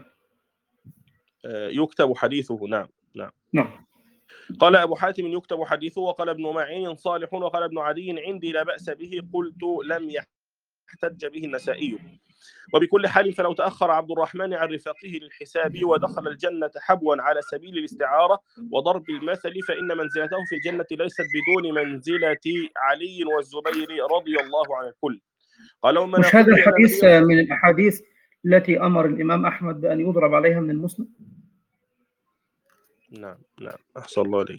يكتب حديثه نعم نعم نعم. قال أبو حاتم يكتب حديثه وقال ابن معين صالح وقال ابن عدي عندي لا بأس به. قلت لم يحتج به النسائي. وبكل حال فلو تأخر عبد الرحمن عن رفاقه للحساب ودخل الجنة حبوا على سبيل الاستعارة وضرب المثل فإن منزلته في الجنة ليست بدون منزلة علي والزبير رضي الله عن الكل. قال مش هذا الحديث من الأحاديث التي أمر الإمام أحمد بأن يضرب عليها من المسند؟ نعم نعم أحسن الله عليك.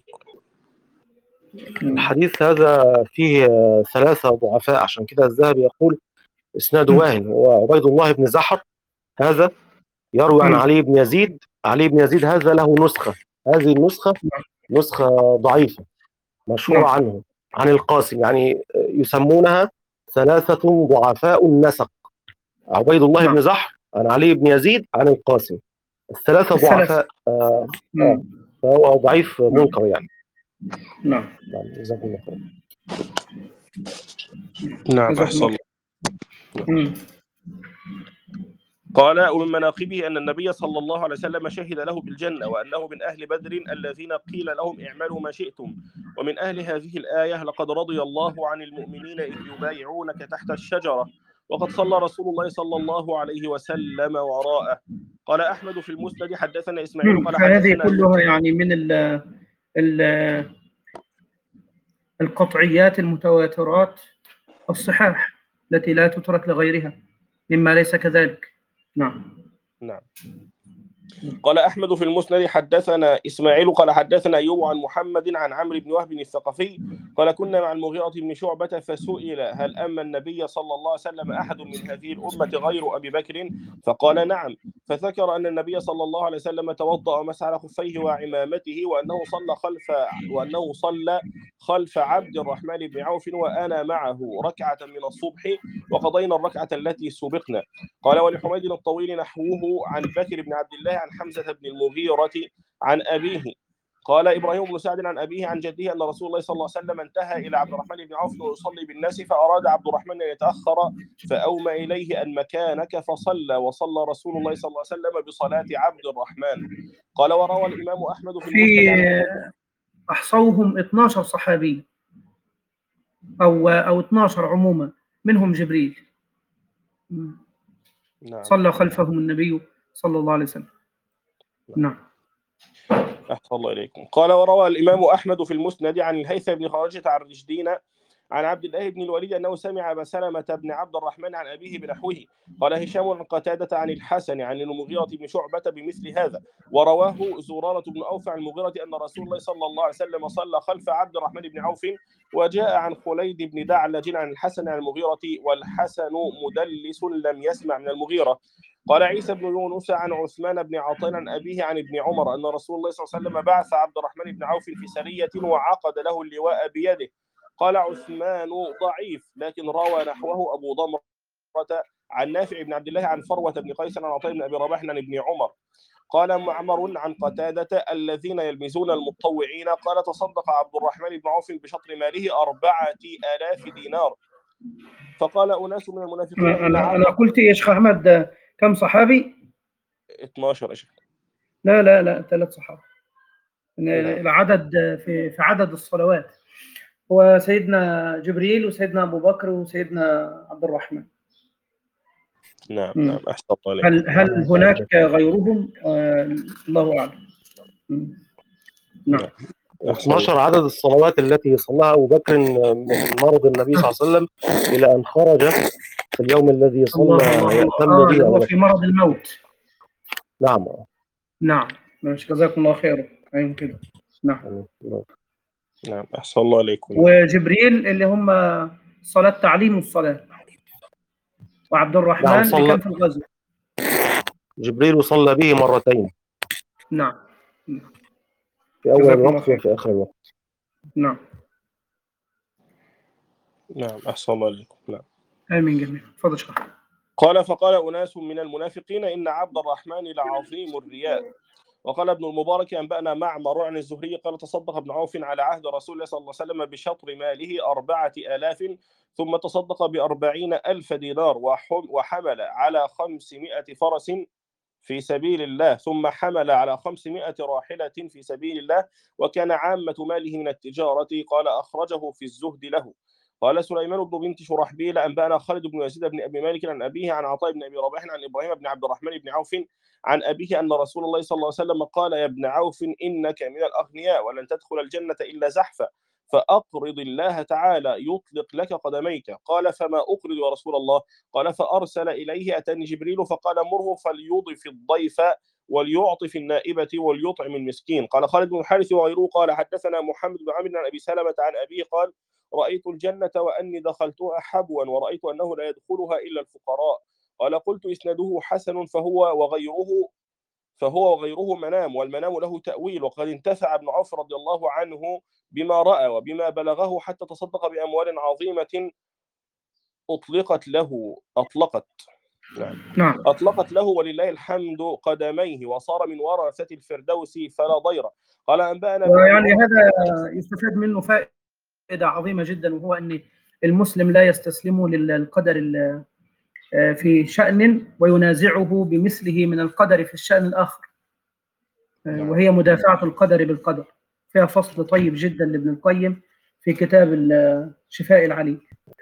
الحديث هذا فيه ثلاثة ضعفاء عشان كده الذهبي يقول إسناد واهن. وعبيد الله بن زحر هذا يروي عن علي بن يزيد. علي بن يزيد هذا له نسخة، هذه النسخة نسخة ضعيفة مشهورة عنه عن القاسم، يعني يسمونها ثلاثة ضعفاء النسق. عبيد الله بن زحر عن علي بن يزيد عن القاسم، الثلاثة ضعفاء آه آه فهو ضعيف منكر يعني. نعم نعم جزاكم الله خير. نعم أحسن. قال ومن مناقبه أن النبي صلى الله عليه وسلم شهد له بالجنة وأنه من أهل بدر الذين قيل لهم اعملوا ما شئتم. ومن أهل هذه الآية لقد رضي الله عن المؤمنين إذ يبايعونك تحت الشجرة وقد صلى رسول الله صلى الله عليه وسلم وراءه. قال أحمد في المسند حدثنا إسماعيل قال هذه كلها يعني من ال ال القطعيات المتواترات الصحاح التي لا تترك لغيرها مما ليس كذلك. نعم نعم. قال أحمد في المسند حدثنا إسماعيل قال حدثنا أيوب عن محمد عن عمرو بن وهب الثقفي قال كنا مع المغيرة بن شعبة فسئل هل أما النبي صلى الله عليه وسلم أحد من هذه الأمة غير أبي بكر؟ فقال نعم. فذكر أن النبي صلى الله عليه وسلم توضأ ومسح على خفيه وعمامته وأنه صلى خلف وأنه صلى خلف عبد الرحمن بن عوف وأنا معه ركعة من الصبح وقضينا الركعة التي سبقنا. قال ولحميد الطويل نحوه عن بكر بن عبد الله عن حمزة بن المغيرة عن أبيه. قال إبراهيم بن سعد عن أبيه عن جده أن رسول الله صلى الله عليه وسلم انتهى إلى عبد الرحمن بن عوف ويصلي بالناس فأراد عبد الرحمن أن يتأخر فأومى إليه أن مكانك فصلى وصلى رسول الله صلى الله عليه وسلم بصلاة عبد الرحمن. قال وروى الإمام أحمد في المسند أحصوهم اثني عشر صحابي أو أو اثني عشر عموما منهم جبريل نعم. صلى خلفهم النبي صلى الله عليه وسلم. نعم أحسن الله إليكم. قال وروى الإمام أحمد في المسند عن الهيثم بن خارجة عن رشدين عن عبد الله بن الوليد أنه سمع أبا سلمة بن عبد الرحمن عن أبيه بنحوه. قال هشام عن قتادة عن الحسن عن المغيرة بن شعبة بمثل هذا. ورواه زرارة بن أوفى عن المغيرة أن رسول الله صلى الله عليه وسلم صلى خلف عبد الرحمن بن عوف. وجاء عن خليد بن دعلج عن الحسن عن المغيرة والحسن مدلس لم يسمع من المغيرة. قال عيسى بن يونس عن عثمان بن عطان عن أبيه عن ابن عمر أن رسول الله صلى الله عليه وسلم بعث عبد الرحمن بن عوف في سرية وعقد له اللواء بيده. قال عثمان ضعيف لكن روى نحوه أبو ضمرة عن نافع بن عبد الله عن فروة بن قيس عن عطاء بن أبي رباح عن ابن عمر. قال معمر عن قتادة الذين يلمزون المتطوعين قال تصدق عبد الرحمن بن عوف بشطر ماله أربعة آلاف دينار. فقال أناس من المنافقين أنا, أنا قلت يا شيخ أحمد كم صحابي؟ اثني عشر يا شيخ. لا لا لا ثلاث صحابة. العدد في في عدد الصلوات هو سيدنا جبريل وسيدنا أبو بكر وسيدنا عبد الرحمن. نعم نعم أحسن الله. هل هل هناك غيرهم؟ آه الله أعلم. نعم. اثني عشر عدد الصلوات التي صلاها أبو بكر من مرض النبي صلى الله عليه وسلم إلى أن خرج في اليوم الذي صلى الله الله يأتم اه به اللي هو أبو في بكر. مرض الموت. نعم. نعم ماشي، جزاكم الله خير. ايوه كده. نعم. نعم أحسن الله عليكم. وجبريل اللي هم صلاة تعليم والصلاة، وعبد الرحمن نعم اللي صلى كان في الغزو. جبريل صلى به مرتين، نعم في أول جزاكم الله الوقت خير. وفي آخر الوقت. نعم نعم أحسن الله عليكم. نعم آمين جميعا. تفضل شرح. قال فقال أناس من المنافقين إن عبد الرحمن لعظيم الرياء. وقال ابن المبارك أنبأنا معمر عن الزهري قال تصدق ابن عوف على عهد رسول الله صلى الله عليه وسلم بشطر ماله أربعة آلاف، ثم تصدق بأربعين ألف دينار وحمل على خمسمائة فرس في سبيل الله، ثم حمل على خمسمائة راحلة في سبيل الله، وكان عامة ماله من التجارة. قال أخرجه في الزهد له. قال سليمان بن بنت شرحبيل أنبأنا خالد بن يزيد بن أبي مالك عن أبيه عن عطاء بن أبي رباح عن إبراهيم بن عبد الرحمن بن عوف عن أبيه أن رسول الله صلى الله عليه وسلم قال يا ابن عوف إنك من الأغنياء ولن تدخل الجنة إلا زحفا، فأقرض الله تعالى يطلق لك قدميك. قال فما أقرض يا رسول الله؟ قال فأرسل إليه أتاني جبريل فقال مره فليضف الضيف وليعطف النائبة وليطعم المسكين. قال خالد بن الحارث وغيره قال حدثنا محمد بن عمرو عن أبي سلمة عن أبيه قال رأيت الجنة وأني دخلتها حبوا ورأيت أنه لا يدخلها إلا الفقراء. قال قلت إسناده حسن فهو وغيره فهو وغيره منام، والمنام له تأويل. وقد انتفع ابن عوف رضي الله عنه بما رأى وبما بلغه حتى تصدق بأموال عظيمة أطلقت له أطلقت نعم أطلقت له ولله الحمد قدميه وصار من ورثة الفردوس فلا ضير. قال أنبأنا ويعني هذا يستفاد منه فائدة عظيمة جدا، وهو أن المسلم لا يستسلم للقدر في شأن وينازعه بمثله من القدر في الشأن الآخر، وهي مدافعة القدر بالقدر. فيها فصل طيب جدا لابن القيم في كتاب شفاء العليل.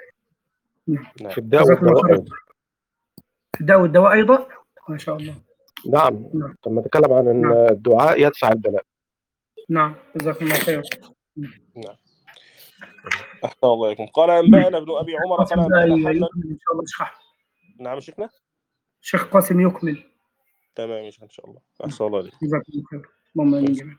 في الداء والدواء أيضا. في الداء والدواء أيضا ما شاء الله. نعم لما نتكلم عن أن نعم. الدعاء يدفع البلاء. نعم جزاكم الله خير. نعم أحسن الله عليكم. قال أنبأنا ابن أبي عمر قال أنبأنا حمد إن شاء الله اشرح. نعم شيخنا شيخ قاسم يكمل. تمام إن شاء الله. أحسن الله عليكم. جزاكم الله خير. اللهم آمين جميعا.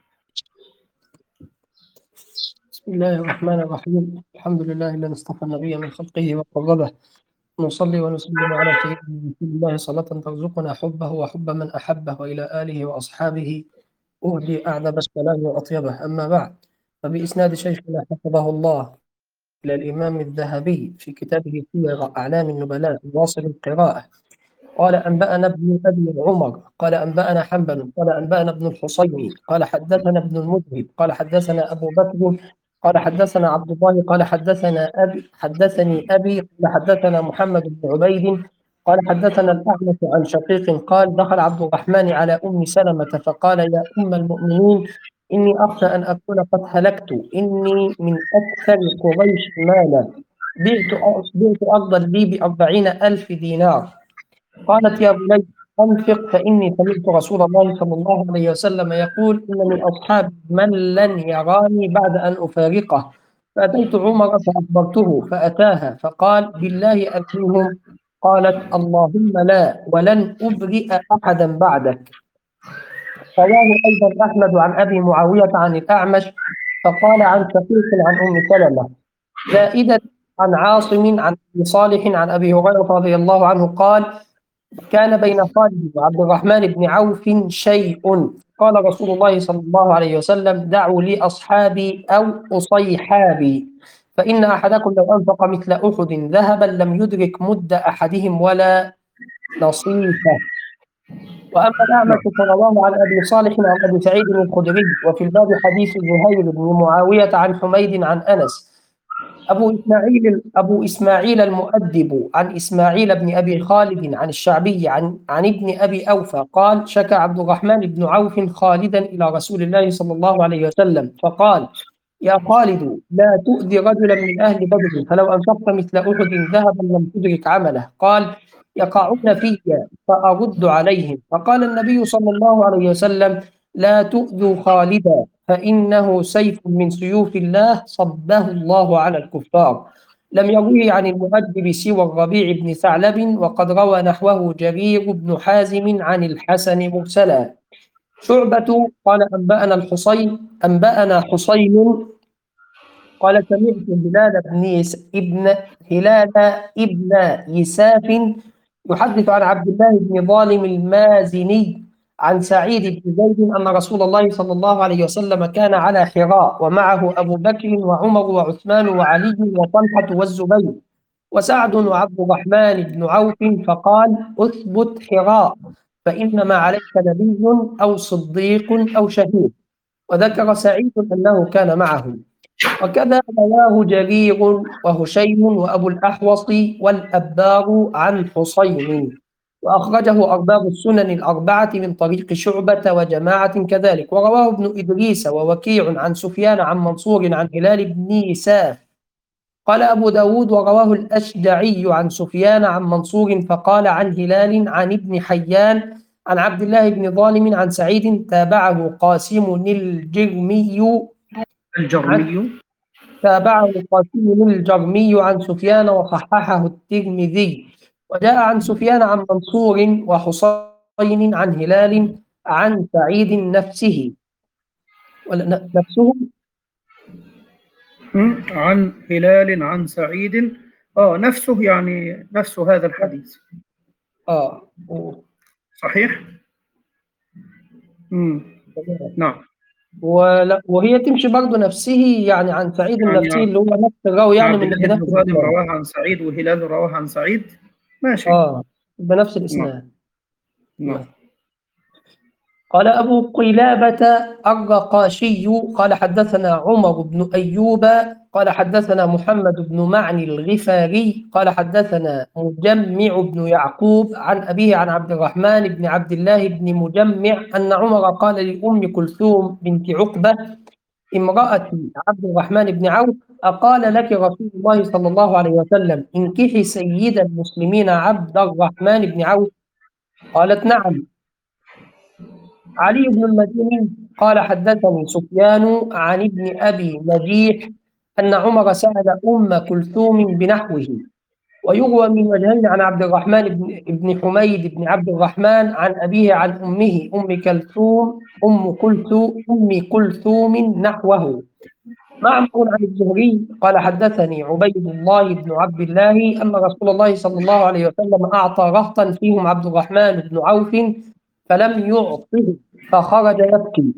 بسم الله الرحمن الرحيم. الحمد لله الذي اصطفى النبي من خلقه وقربه، نصلي ونسلم على سيدنا رسول الله صلاة ترزقنا حبه وحب من أحبه وإلى آله وأصحابه أهدي أعذب السلام وأطيبه. أما بعد، فبإسناد شيخنا حفظه الله إلى الإمام الذهبي في كتابه سير أعلام النبلاء واصل القراءة قال أنبأنا ابن أبي عمر قال أنبأنا حنبل قال أنبأنا ابن الحصين قال حدثنا ابن المذهب قال حدثنا أبو بكر قال حدثنا عبد الله قال حدثنا أبي حدثني أبي قال حدثنا محمد بن عبيد قال حدثنا الأعمش عن شقيق قال دخل عبد الرحمن على أم سلمة فقال يا أم المؤمنين إني أخشى أن أكون قد هلكت، إني من أكثر قريش مالا، بعت بعت أرضا لي بأربعين ألف دينار. قالت يا بني أنفق فإني سمعت رسول الله صلى الله عليه وسلم يقول إن من أصحاب من لن يراني بعد أن أفارقه. فأتيت عمر فأخبرته فأتاها فقال بالله أكلهم؟ قالت اللهم لا ولن أبرئ أحدا بعدك. رواه أيضا أحمد عن أبي معاوية عن الأعمش فقال عن شقيق عن أم سلمة زائدة عن عاصم عن أبي صالح عن أبي هريرة رضي الله عنه قال كان بين خالد وعبد الرحمن بن عوف شيء، قال رسول الله صلى الله عليه وسلم دعوا لي أصحابي أو أصيحابي، فإن أحدكم لو أنفق مثل أحد ذهبا لم يدرك مد أحدهم ولا نصيفه. وأما الأعمش فرواه عن أبي صالح عن أبي سعيد الخدري وفي الباب حديث زهير بن معاوية عن حميد عن أنس. أبو إسماعيل أبو إسماعيل المؤدب عن إسماعيل بن أبي خالد عن الشعبي عن عن ابن أبي أوفى قال شكى عبد الرحمن بن عوف خالدا إلى رسول الله صلى الله عليه وسلم فقال يا خالد لا تؤذي رجلا من أهل بدر فلو أنفقت مثل أحد ذهبا لم تدرك عمله. قال يقعون في فأرد عليهم. فقال النبي صلى الله عليه وسلم لا تؤذوا خالدا فإنه سيف من سيوف الله صبه الله على الكفار. لم يروه عن المؤدب سوى الربيع بن ثعلب، وقد روى نحوه جرير بن حازم عن الحسن مرسلا. شعبة قال أنبأنا الحصين أنبأنا حصين قال سمعت هلال بن يس- ابن هلال ابن يساف يحدث عن عبد الله بن ظالم المازني عن سعيد بن زيد أن رسول الله صلى الله عليه وسلم كان على حراء، ومعه أبو بكر وعمر وعثمان وعلي وطلحة والزبير وسعد وعبد الرحمن بن عوف، فقال: اثبت حراء فإنما عليك نبي أو صديق أو شهيد. وذكر سعيد أنه كان معه. وكذا رواه جرير وهشيم وأبو الأحوص والأبار عن حصين، وأخرجه أرباب السنن الأربعة من طريق شعبة وجماعة كذلك. ورواه ابن إدريس ووكيع عن سفيان عن منصور عن هلال بن يساف. قال أبو داود: ورواه الأشجعي عن سفيان عن منصور فقال عن هلال عن ابن حيان عن عبد الله بن ظالم عن سعيد، تابعه قاسم الجرمي الجرمي تابعه قاسم الجرمي عن سفيان وصححه الترمذي. وجاء عن سفيان عن منصور وحصين عن هلال عن سعيد نفسه ولا نفسه مم. عن هلال عن سعيد، اه نفسه يعني نفس هذا الحديث. اه صحيح. مم. نعم. ولا وهي تمشي برضه نفسه يعني عن سعيد يعني نفسه اللي هو نفس الراوي يعني عبد من الله بن نفس ظالم الإسناد. رواه عن سعيد وهلال رواه عن سعيد. ماشي. اه بنفس نعم. الإسناد. نعم. قال أبو قلابة الرقاشي قال حدثنا عمر بن أيوب قال حدثنا محمد بن معني الغفاري قال حدثنا مجمع بن يعقوب عن أبيه عن عبد الرحمن بن عبد الله بن مجمع أن عمر قال لأم كلثوم بنت عقبة امرأة عبد الرحمن بن عوف: أقال لك رسول الله صلى الله عليه وسلم انكحي سيد المسلمين عبد الرحمن بن عوف؟ قالت: نعم. علي بن المديني قال حدثني سفيان عن ابن أبي نجيح أن عمر سأل أم كلثوم بنحوه. ويروى من وجهين عن عبد الرحمن بن ابن حميد بن عبد الرحمن عن أبيه عن أمه أم كلثوم أم كلثوم أم كلثوم نحوه. معمر عن الزهري قال حدثني عبيد الله بن عبد الله أن رسول الله صلى الله عليه وسلم أعطى رهطا فيهم عبد الرحمن بن عوف فلم يعطه فخرج يبكي،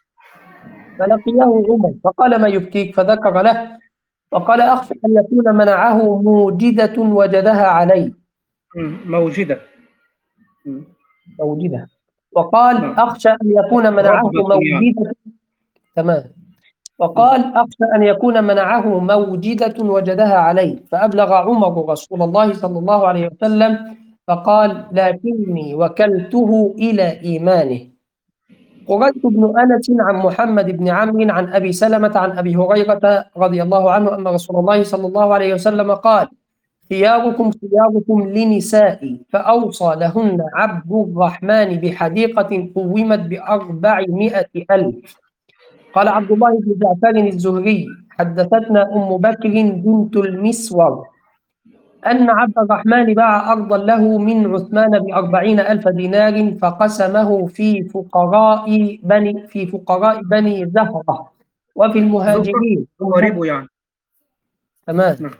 فلقيه عمر فقال: ما يبكيك؟ فذكر له وقال: أخشى أن يكون منعه موجدة وجدها عليه. مم. موجدة. مم. موجدة. وقال: نعم. أخشى أن يكون منعه رغبة يعني. موجدة. تمام. وقال: أخشى أن يكون منعه موجدة وجدها عليه، فأبلغ عمر رسول الله صلى الله عليه وسلم فقال: لكني وكلته إلى إيمانه. قريش بن أنس عن محمد بن عمرو عن أبي سلمة عن أبي هريرة رضي الله عنه أن رسول الله صلى الله عليه وسلم قال: خياركم خياركم لنسائي، فأوصى لهن عبد الرحمن بحديقة قومت بأربعمائة ألف. قال عبد الله بن جعفر الزهري: حدثتنا أم بكر بنت المسور أن عبد الرحمن باع أرضا له من عثمان بأربعين ألف دينار فقسمه في فقراء بني في فقراء بني زهرة وفي المهاجرين. قريبه يعني. تمام. نعم.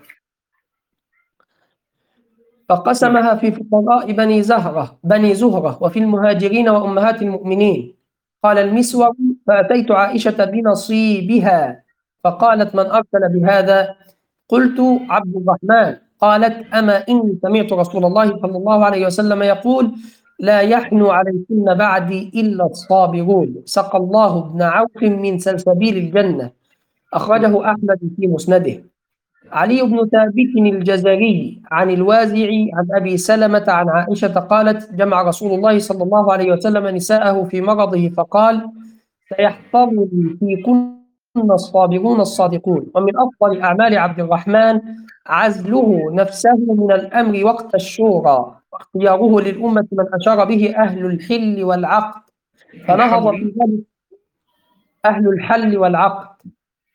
فقسمها في فقراء بني زهرة بني زهرة وفي المهاجرين وأمهات المؤمنين. قال المسور: فأتيت عائشة بنصيبها فقالت: من أرسل بهذا؟ قلت: عبد الرحمن. قالت: أما إني سمعت رسول الله صلى الله عليه وسلم يقول: لا يحن عليكن بعدي إلا الصابرون، سقى الله ابن عوف من سلسبيل الجنة. أخرجه أحمد في مسنده. علي بن ثابت الجزري عن الوازع عن أبي سلمة عن عائشة قالت: جمع رسول الله صلى الله عليه وسلم نساءه في مرضه فقال: سيحفظني فيكن الصابرون الصادقون. ومن أفضل أعمال عبد الرحمن عزله نفسه من الأمر وقت الشورى، واختياره للأمة من أشار به أهل الحل والعقد، فنهض في ذلك أهل الحل والعقد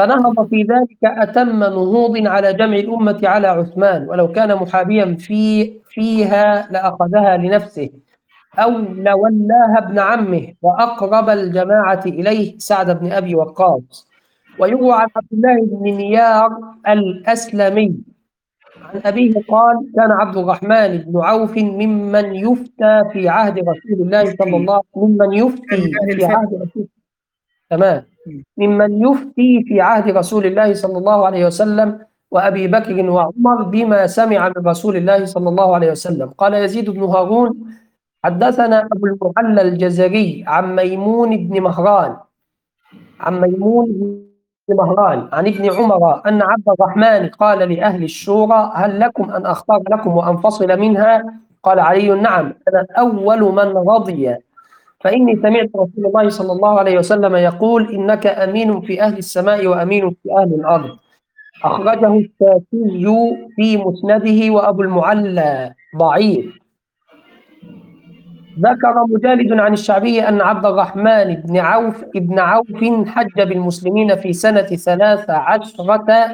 فنهض في ذلك أتم نهوض على جمع الأمة على عثمان، ولو كان محابيا في فيها لأخذها لنفسه أو لولاها ابن عمه وأقرب الجماعة إليه سعد بن أبي وقاص. ويروى عن عبد الله بن نيار الأسلمي عن أبيه قال: كان عبد الرحمن بن عوف ممن يفتى في عهد رسول الله صلى الله ممن يفتي في عهد رسول تمام ممن يفتي في عهد رسول الله صلى الله عليه وسلم وأبي بكر وعمر بما سمع من رسول الله صلى الله عليه وسلم. قال يزيد بن هارون: حدثنا أبو المعلى الجزري عن ميمون بن مهران عن ميمون بن مهران عن ابن عمر أن عبد الرحمن قال لأهل الشورى: هل لكم أن أختار لكم وأنفصل منها؟ قال علي: نعم، أنا أول من رضي، فإني سمعت رسول الله صلى الله عليه وسلم يقول: إنك أمين في أهل السماء وأمين في أهل الأرض. أخرجه الشافعي في مسنده وأبو المعلى ضعيف. ذكر مجالد عن الشعبي أن عبد الرحمن بن عوف ابن عوف حج بالمسلمين في سنة ثلاث عشرة.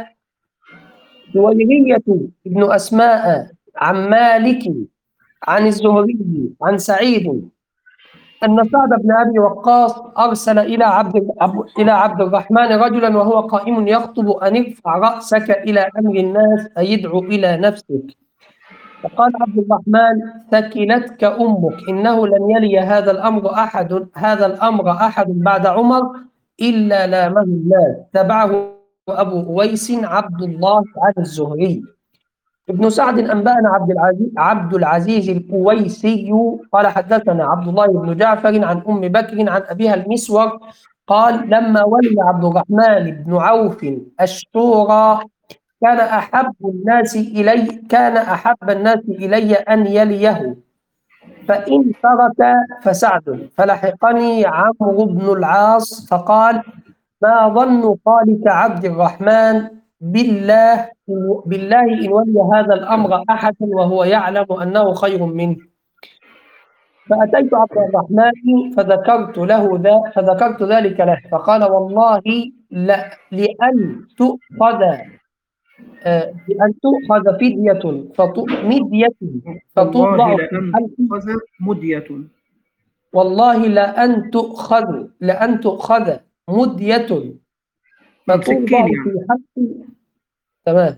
جويرية ابن أسماء عن مالك عن الزهري عن سعيد أن سعد بن أبي وقاص أرسل إلى عبد إلى عبد الرحمن رجلا وهو قائم يخطب أن ارفع رأسك إلى أمر الناس أيدعو إلى نفسك. فقال عبد الرحمن: ثكلتك أمك، إنه لن يلي هذا الأمر أحد هذا الأمر أحد بعد عمر إلا لامه الناس. تبعه أبو أويس عبد الله عن الزهري. ابن سعد أنبأنا عبد العزيز عبد العزيز الأويسي قال: حدثنا عبد الله بن جعفر عن أم بكر عن أبيها المسور قال: لما ولي عبد الرحمن بن عوف الشورى كان أحب الناس إلي كان أحب الناس إلي أن يليه، فإن ترك فسعد. فلحقني عمرو بن العاص فقال: ما ظن خالك عبد الرحمن بالله بالله إن ولي هذا الأمر أحدا وهو يعلم أنه خير منه. فأتيت عبد الرحمن فذكرت له ذا فذكرت ذلك له، فقال: والله لا لأن تؤخذ آه لأن تؤخذ فدية مدية فتوضع في حلق مدية والله لأن تؤخذ لأن تؤخذ مدية فتوضع في حلق تمام.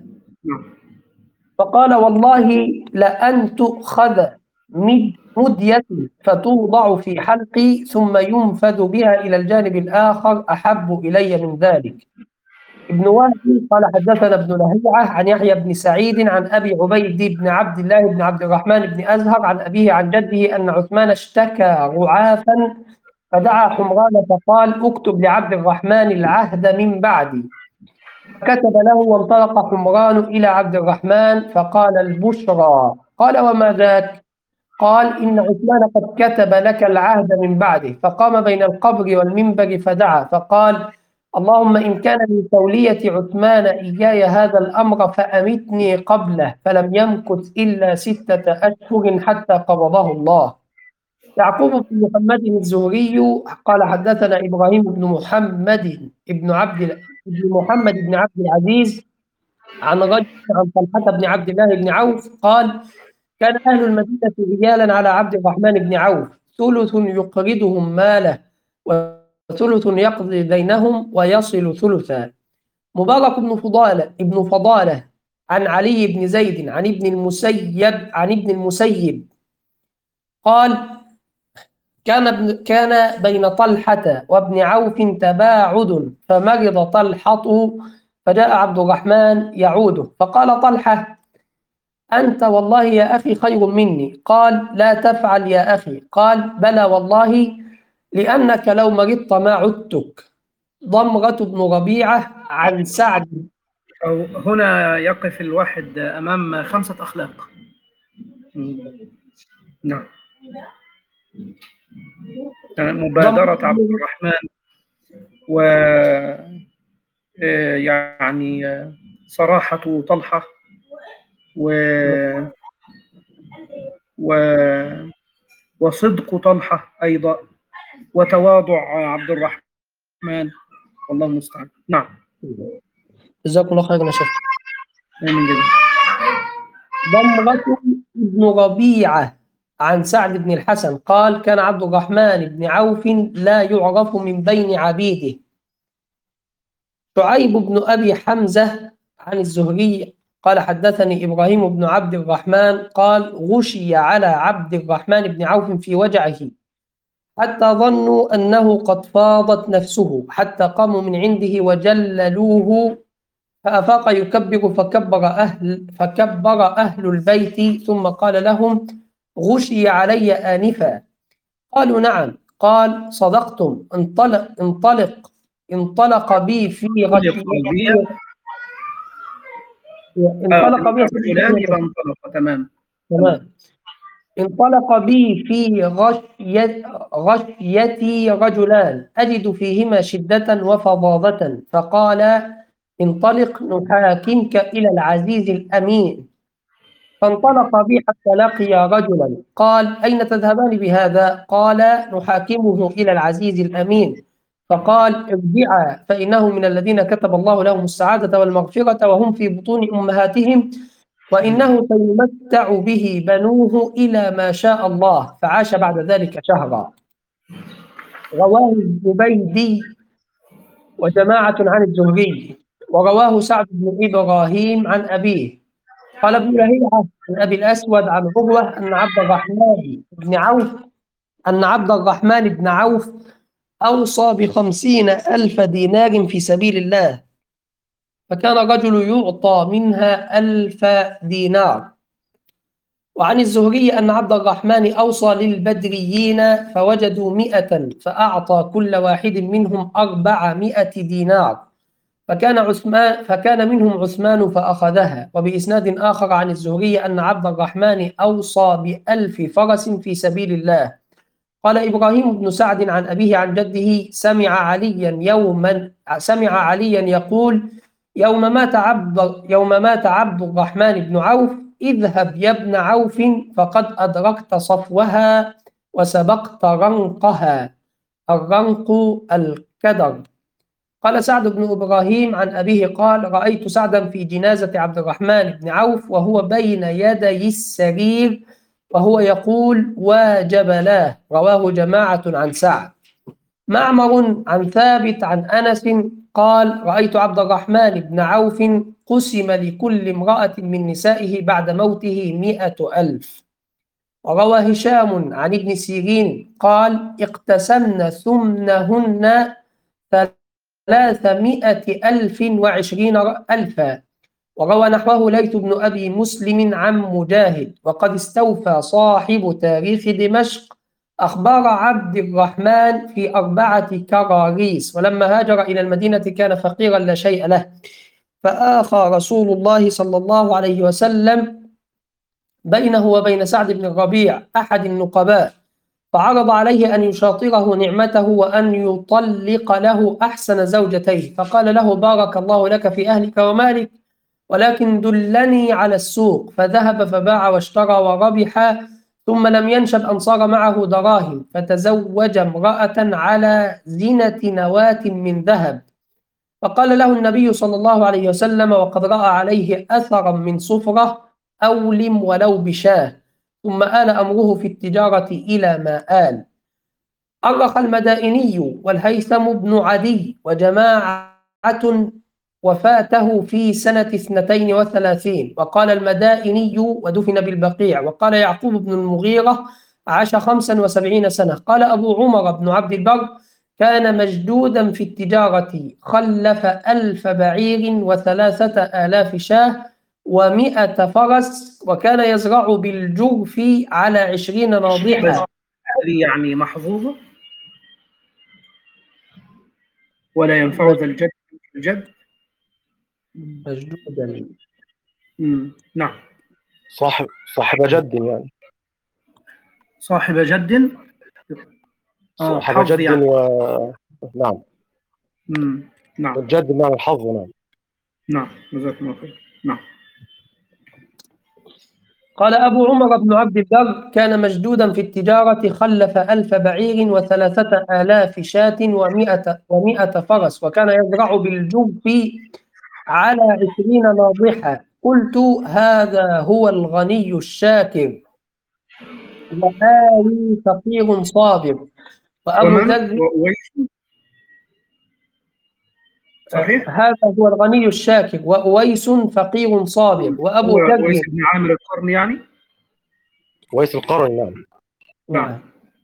فقال: والله لأن تؤخذ مدية فتوضع في حلقي ثم ينفذ بها إلى الجانب الآخر أحب إلي من ذلك. ابن وهب قال: حدثنا ابن لهيعة عن يحيى بن سعيد عن أبي عبيد بن عبد الله بن عبد الرحمن بن أزهر عن أبيه عن جده أن عثمان اشتكى رعافا فدعا حمران فقال: اكتب لعبد الرحمن العهد من بعدي. فكتب له وانطلق حمران إلى عبد الرحمن فقال: البشرى. قال: وما ذاك؟ قال: إن عثمان قد كتب لك العهد من بعده. فقام بين القبر والمنبر فدعا فقال: اللهم إن كان من تولية عثمان إياي هذا الأمر فأمتني قبله. فلم يمكث إلا ستة أشهر حتى قبضه الله. يعقوب بن محمد الزهري قال: حدثنا إبراهيم بن محمد بن عبد بن محمد بن عبد العزيز عن رجل عن طلحة بن عبد الله بن عوف قال: كان أهل المدينة رجالا على عبد الرحمن بن عوف، ثلث يقرضهم ماله وثلث يقضي دينهم ويصل ثلثا. مبارك بن فضالة ابن فضالة عن علي بن زيد عن ابن المسيب عن ابن المسيب قال: كان ابن كان بين طلحة وابن عوف تباعد، فمرض طلحة فجاء عبد الرحمن يعوده، فقال طلحة: أنت والله يا أخي خير مني. قال: لا تفعل يا أخي. قال: بلى والله، لأنك لو مرضت ما عدتك. ضمرة بن ربيعة عن سعد. أو هنا يقف الواحد أمام خمسة أخلاق. نعم. مبادرة عبد الرحمن و يعني صراحة طلحة و و وصدق طلحة أيضا وتواضع عبد الرحمن، والله المستعان. نعم. جزاكم الله خيرا يا شيخ. آمين جدا. ضمرة بن ربيعة عن سعد بن الحسن قال: كان عبد الرحمن بن عوف لا يعرف من بين عبيده. شعيب بن أبي حمزة عن الزهري قال: حدثني إبراهيم بن عبد الرحمن قال: غشي على عبد الرحمن بن عوف في وجعه حتى ظنوا أنه قد فاضت نفسه، حتى قاموا من عنده وجللوه، فأفاق يكبر فكبر أهل فكبر أهل البيت، ثم قال لهم: غشي علي آنفا. قالوا: نعم. قال: صدقتم، انطلق انطلق انطلق بي في غشيته انطلق بي رجلان يبقى انطلق. تمام تمام انطلق بي في غشيت غشيتي رجلان أجد فيهما شدة وفظاظة، فقال: انطلق نحاكمك إلى العزيز الأمين. فانطلق بي حتى لقي رجلا قال: أين تذهبان بهذا؟ قال: نحاكمه إلى العزيز الأمين. فقال: ارجعا فإنه من الذين كتب الله لهم السعادة والمغفرة وهم في بطون أمهاتهم، وإنه سيمتع به بنوه إلى ما شاء الله. فعاش بعد ذلك شهرا. رواه الزبيدي وجماعة عن الزهري، ورواه سعد بن إبراهيم عن أبيه. قال ابن لهيعة عن أبي الأسود عن عروة أن عبد الرحمن بن عوف أن عبد الرحمن بن عوف أوصى بخمسين ألف دينار في سبيل الله، فكان الرجل يعطى منها ألف دينار. وعن الزهري أن عبد الرحمن أوصى للبدريين فوجدوا مئة، فأعطى كل واحد منهم أربعمائة دينار، فكان عثمان فكان منهم عثمان فأخذها. وبإسناد آخر عن الزهري أن عبد الرحمن أوصى بألف فرس في سبيل الله. قال إبراهيم بن سعد عن أبيه عن جده: سمع عليا يوما سمع عليا يقول: يوم مات عبد يوم مات عبد الرحمن بن عوف: اذهب يا ابن عوف فقد أدركت صفوها وسبقت رنقها. الرنق الكدر. قال سعد بن إبراهيم عن أبيه قال: رأيت سعدا في جنازة عبد الرحمن بن عوف وهو بين يدي السرير وهو يقول: وجبلاه. رواه جماعة عن سعد. معمر عن ثابت عن أنس قال: رأيت عبد الرحمن بن عوف قسم لكل امرأة من نسائه بعد موته مئة ألف. وروى هشام عن ابن سيرين قال: اقتسمن ثمنهن ثلاثمائة ألف وعشرين ألفا. وروى نحوه ليث بن أبي مسلم عن مجاهد. وقد استوفى صاحب تاريخ دمشق أخبار عبد الرحمن في أربعة كراريس، ولما هاجر إلى المدينة كان فقيرا لا شيء له، فآخى رسول الله صلى الله عليه وسلم بينه وبين سعد بن الربيع أحد النقباء، فعرض عليه أن يشاطره نعمته وأن يطلق له أحسن زوجتيه، فقال له: بارك الله لك في أهلك ومالك، ولكن دلني على السوق. فذهب فباع واشترى وربح، ثم لم ينشب أن صار معه دراهم، فتزوج امرأة على زينة نواة من ذهب. فقال له النبي صلى الله عليه وسلم وقد رأى عليه أثرا من صفرة: أولم ولو بشاه. ثم آل أمره في التجارة إلى ما آل. أرخ المدائني والهيثم بن عدي وجماعة وفاته في سنة اثنتين وثلاثين. وقال المدائني ودفن بالبقيع. وقال يعقوب بن المغيرة: عاش خمسا وسبعين سنة. قال أبو عمر بن عبد البر: كان مجدودا في التجارة، خلف ألف بعير وثلاثة آلاف شاه ومئة فرس، وكان يزرع بالجرف على عشرين ناضحة. هذه يعني محظوظة ولا ينفع ذا الجد الجد. مجدودا. مم. نعم. صاحب صاحب جد يعني. صاحب جد. آه صاحب حظ جد يعني. و نعم. مم. نعم الجد بمعنى الحظ. نعم. نعم جزاكم الله خير. نعم. قال أبو عمر بن عبد البر: كان مجدودا في التجارة، خلف ألف بعير وثلاثة آلاف شاة ومئة, ومئة فرس، وكان يزرع بالجوف على عشرين ناضحة. قلت: هذا هو الغني الشاكر، وآوي فقير صابر. وأبو ذر صحيح. هذا هو الغني الشاكر، وأويس فقير صابر. وأبو ذر أويس بن عامر القرن يعني. أويس القرن. نعم نعم.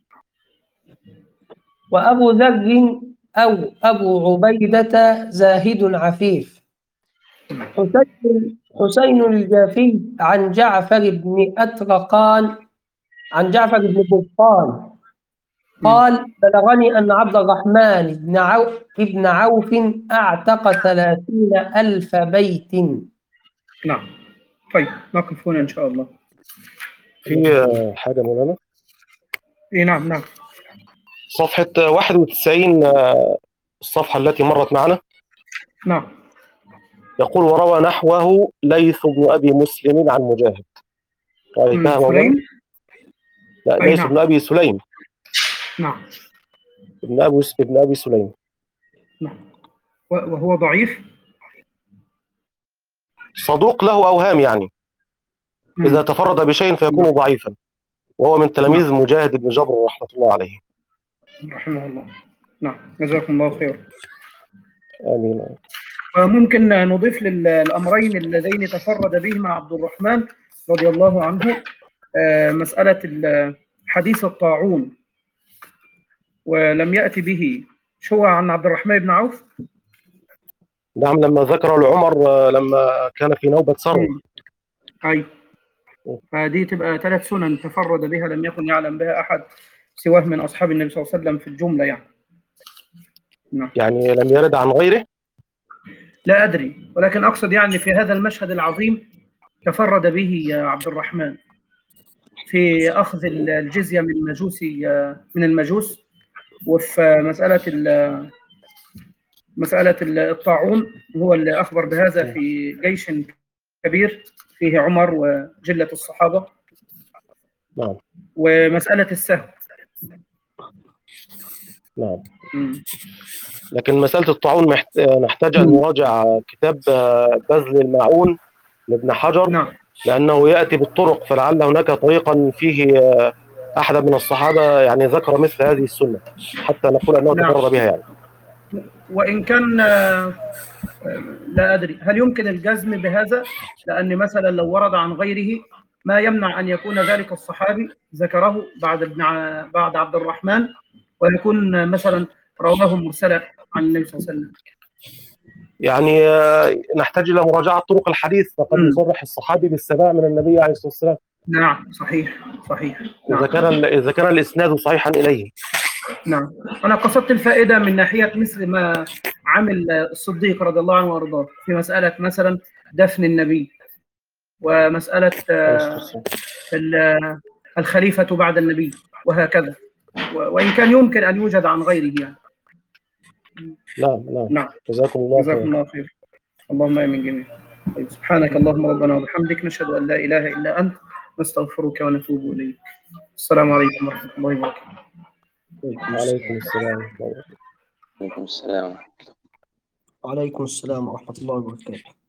وأبو ذر أو أبو عبيدة زاهد عفيف. حسين حسين الجافي عن جعفر بن أترقان عن جعفر بن برقان قال: بلغني أن عبد الرحمن بن عوف بن عوف أعتق ثلاثين ألف بيت. نعم. طيب نقف هنا إن شاء الله. في حاجة مولانا؟ إيه نعم نعم. صفحة واحد وتسعين، الصفحة التي مرت معنا. نعم. يقول: وروى نحوه ليث بن أبي مسلم عن مجاهد. رأيتها مولانا؟ لا، ليث نعم. بن أبي سليم. نعم. ابن أبي ابن أبي سليم. نعم. وهو ضعيف. صدوق له أوهام يعني. مم. إذا تفرد بشيء فيكون ضعيفا، وهو من تلاميذ مجاهد بن جبر رحمة الله عليه. رحمه الله. نعم. جزاكم الله خير. آمين. ممكن نضيف للأمرين اللذين تفرد بهما عبد الرحمن رضي الله عنه مسألة حديث الطاعون، ولم يأتي به شو عن عبد الرحمن بن عوف. نعم، لما ذكر لعمر لما كان في نوبة سر. أي فدي تبقى ثلاث سنن تفرد بها لم يكن يعلم بها أحد سواه من أصحاب النبي صلى الله عليه وسلم في الجملة يعني. نعم. يعني لم يرد عن غيره؟ لا أدري، ولكن أقصد يعني في هذا المشهد العظيم تفرد به عبد الرحمن في أخذ الجزية من المجوسي من المجوس، وفي مسألة مسألة الطاعون هو اللي أخبر بهذا في جيش كبير فيه عمر وجلة الصحابة. نعم. ومسألة السهم. نعم. لكن مسألة الطاعون محت... نحتاج أن نراجع كتاب بذل المعون لابن حجر. نعم. لأنه يأتي بالطرق، فلعل هناك طريقا فيه أحد من الصحابة يعني ذكر مثل هذه السنة حتى نقول أنه نعم. تفرد بها يعني. وإن كان لا أدري هل يمكن الجزم بهذا، لأن مثلا لو ورد عن غيره ما يمنع أن يكون ذلك الصحابي ذكره بعد ابن بعد عبد الرحمن، ويكون مثلا رواه مرسلا عن النبي صلى الله عليه وسلم. يعني نحتاج إلى مراجعة طرق الحديث، فقد يصرح الصحابي بالسماع من النبي عليه الصلاة والسلام. نعم صحيح صحيح. نعم. إذا كان إذا كان الإسناد صحيحا إليه. نعم. أنا قصدت الفائدة من ناحية مثل ما عمل الصديق رضي الله عنه وارضاه في مسألة مثلا دفن النبي، ومسألة الخليفة بعد النبي، وهكذا، وإن كان يمكن أن يوجد عن غيره يعني. نعم نعم. نعم. جزاكم الله خير. جزاكم الله خير. اللهم آمين جميعا. طيب سبحانك اللهم ربنا وبحمدك، نشهد أن لا إله إلا أنت، نستغفرك ونتوب إليك. السلام عليكم ورحمة الله وبركاته. وعليكم السلام. وعليكم السلام. وعليكم السلام ورحمة الله وبركاته.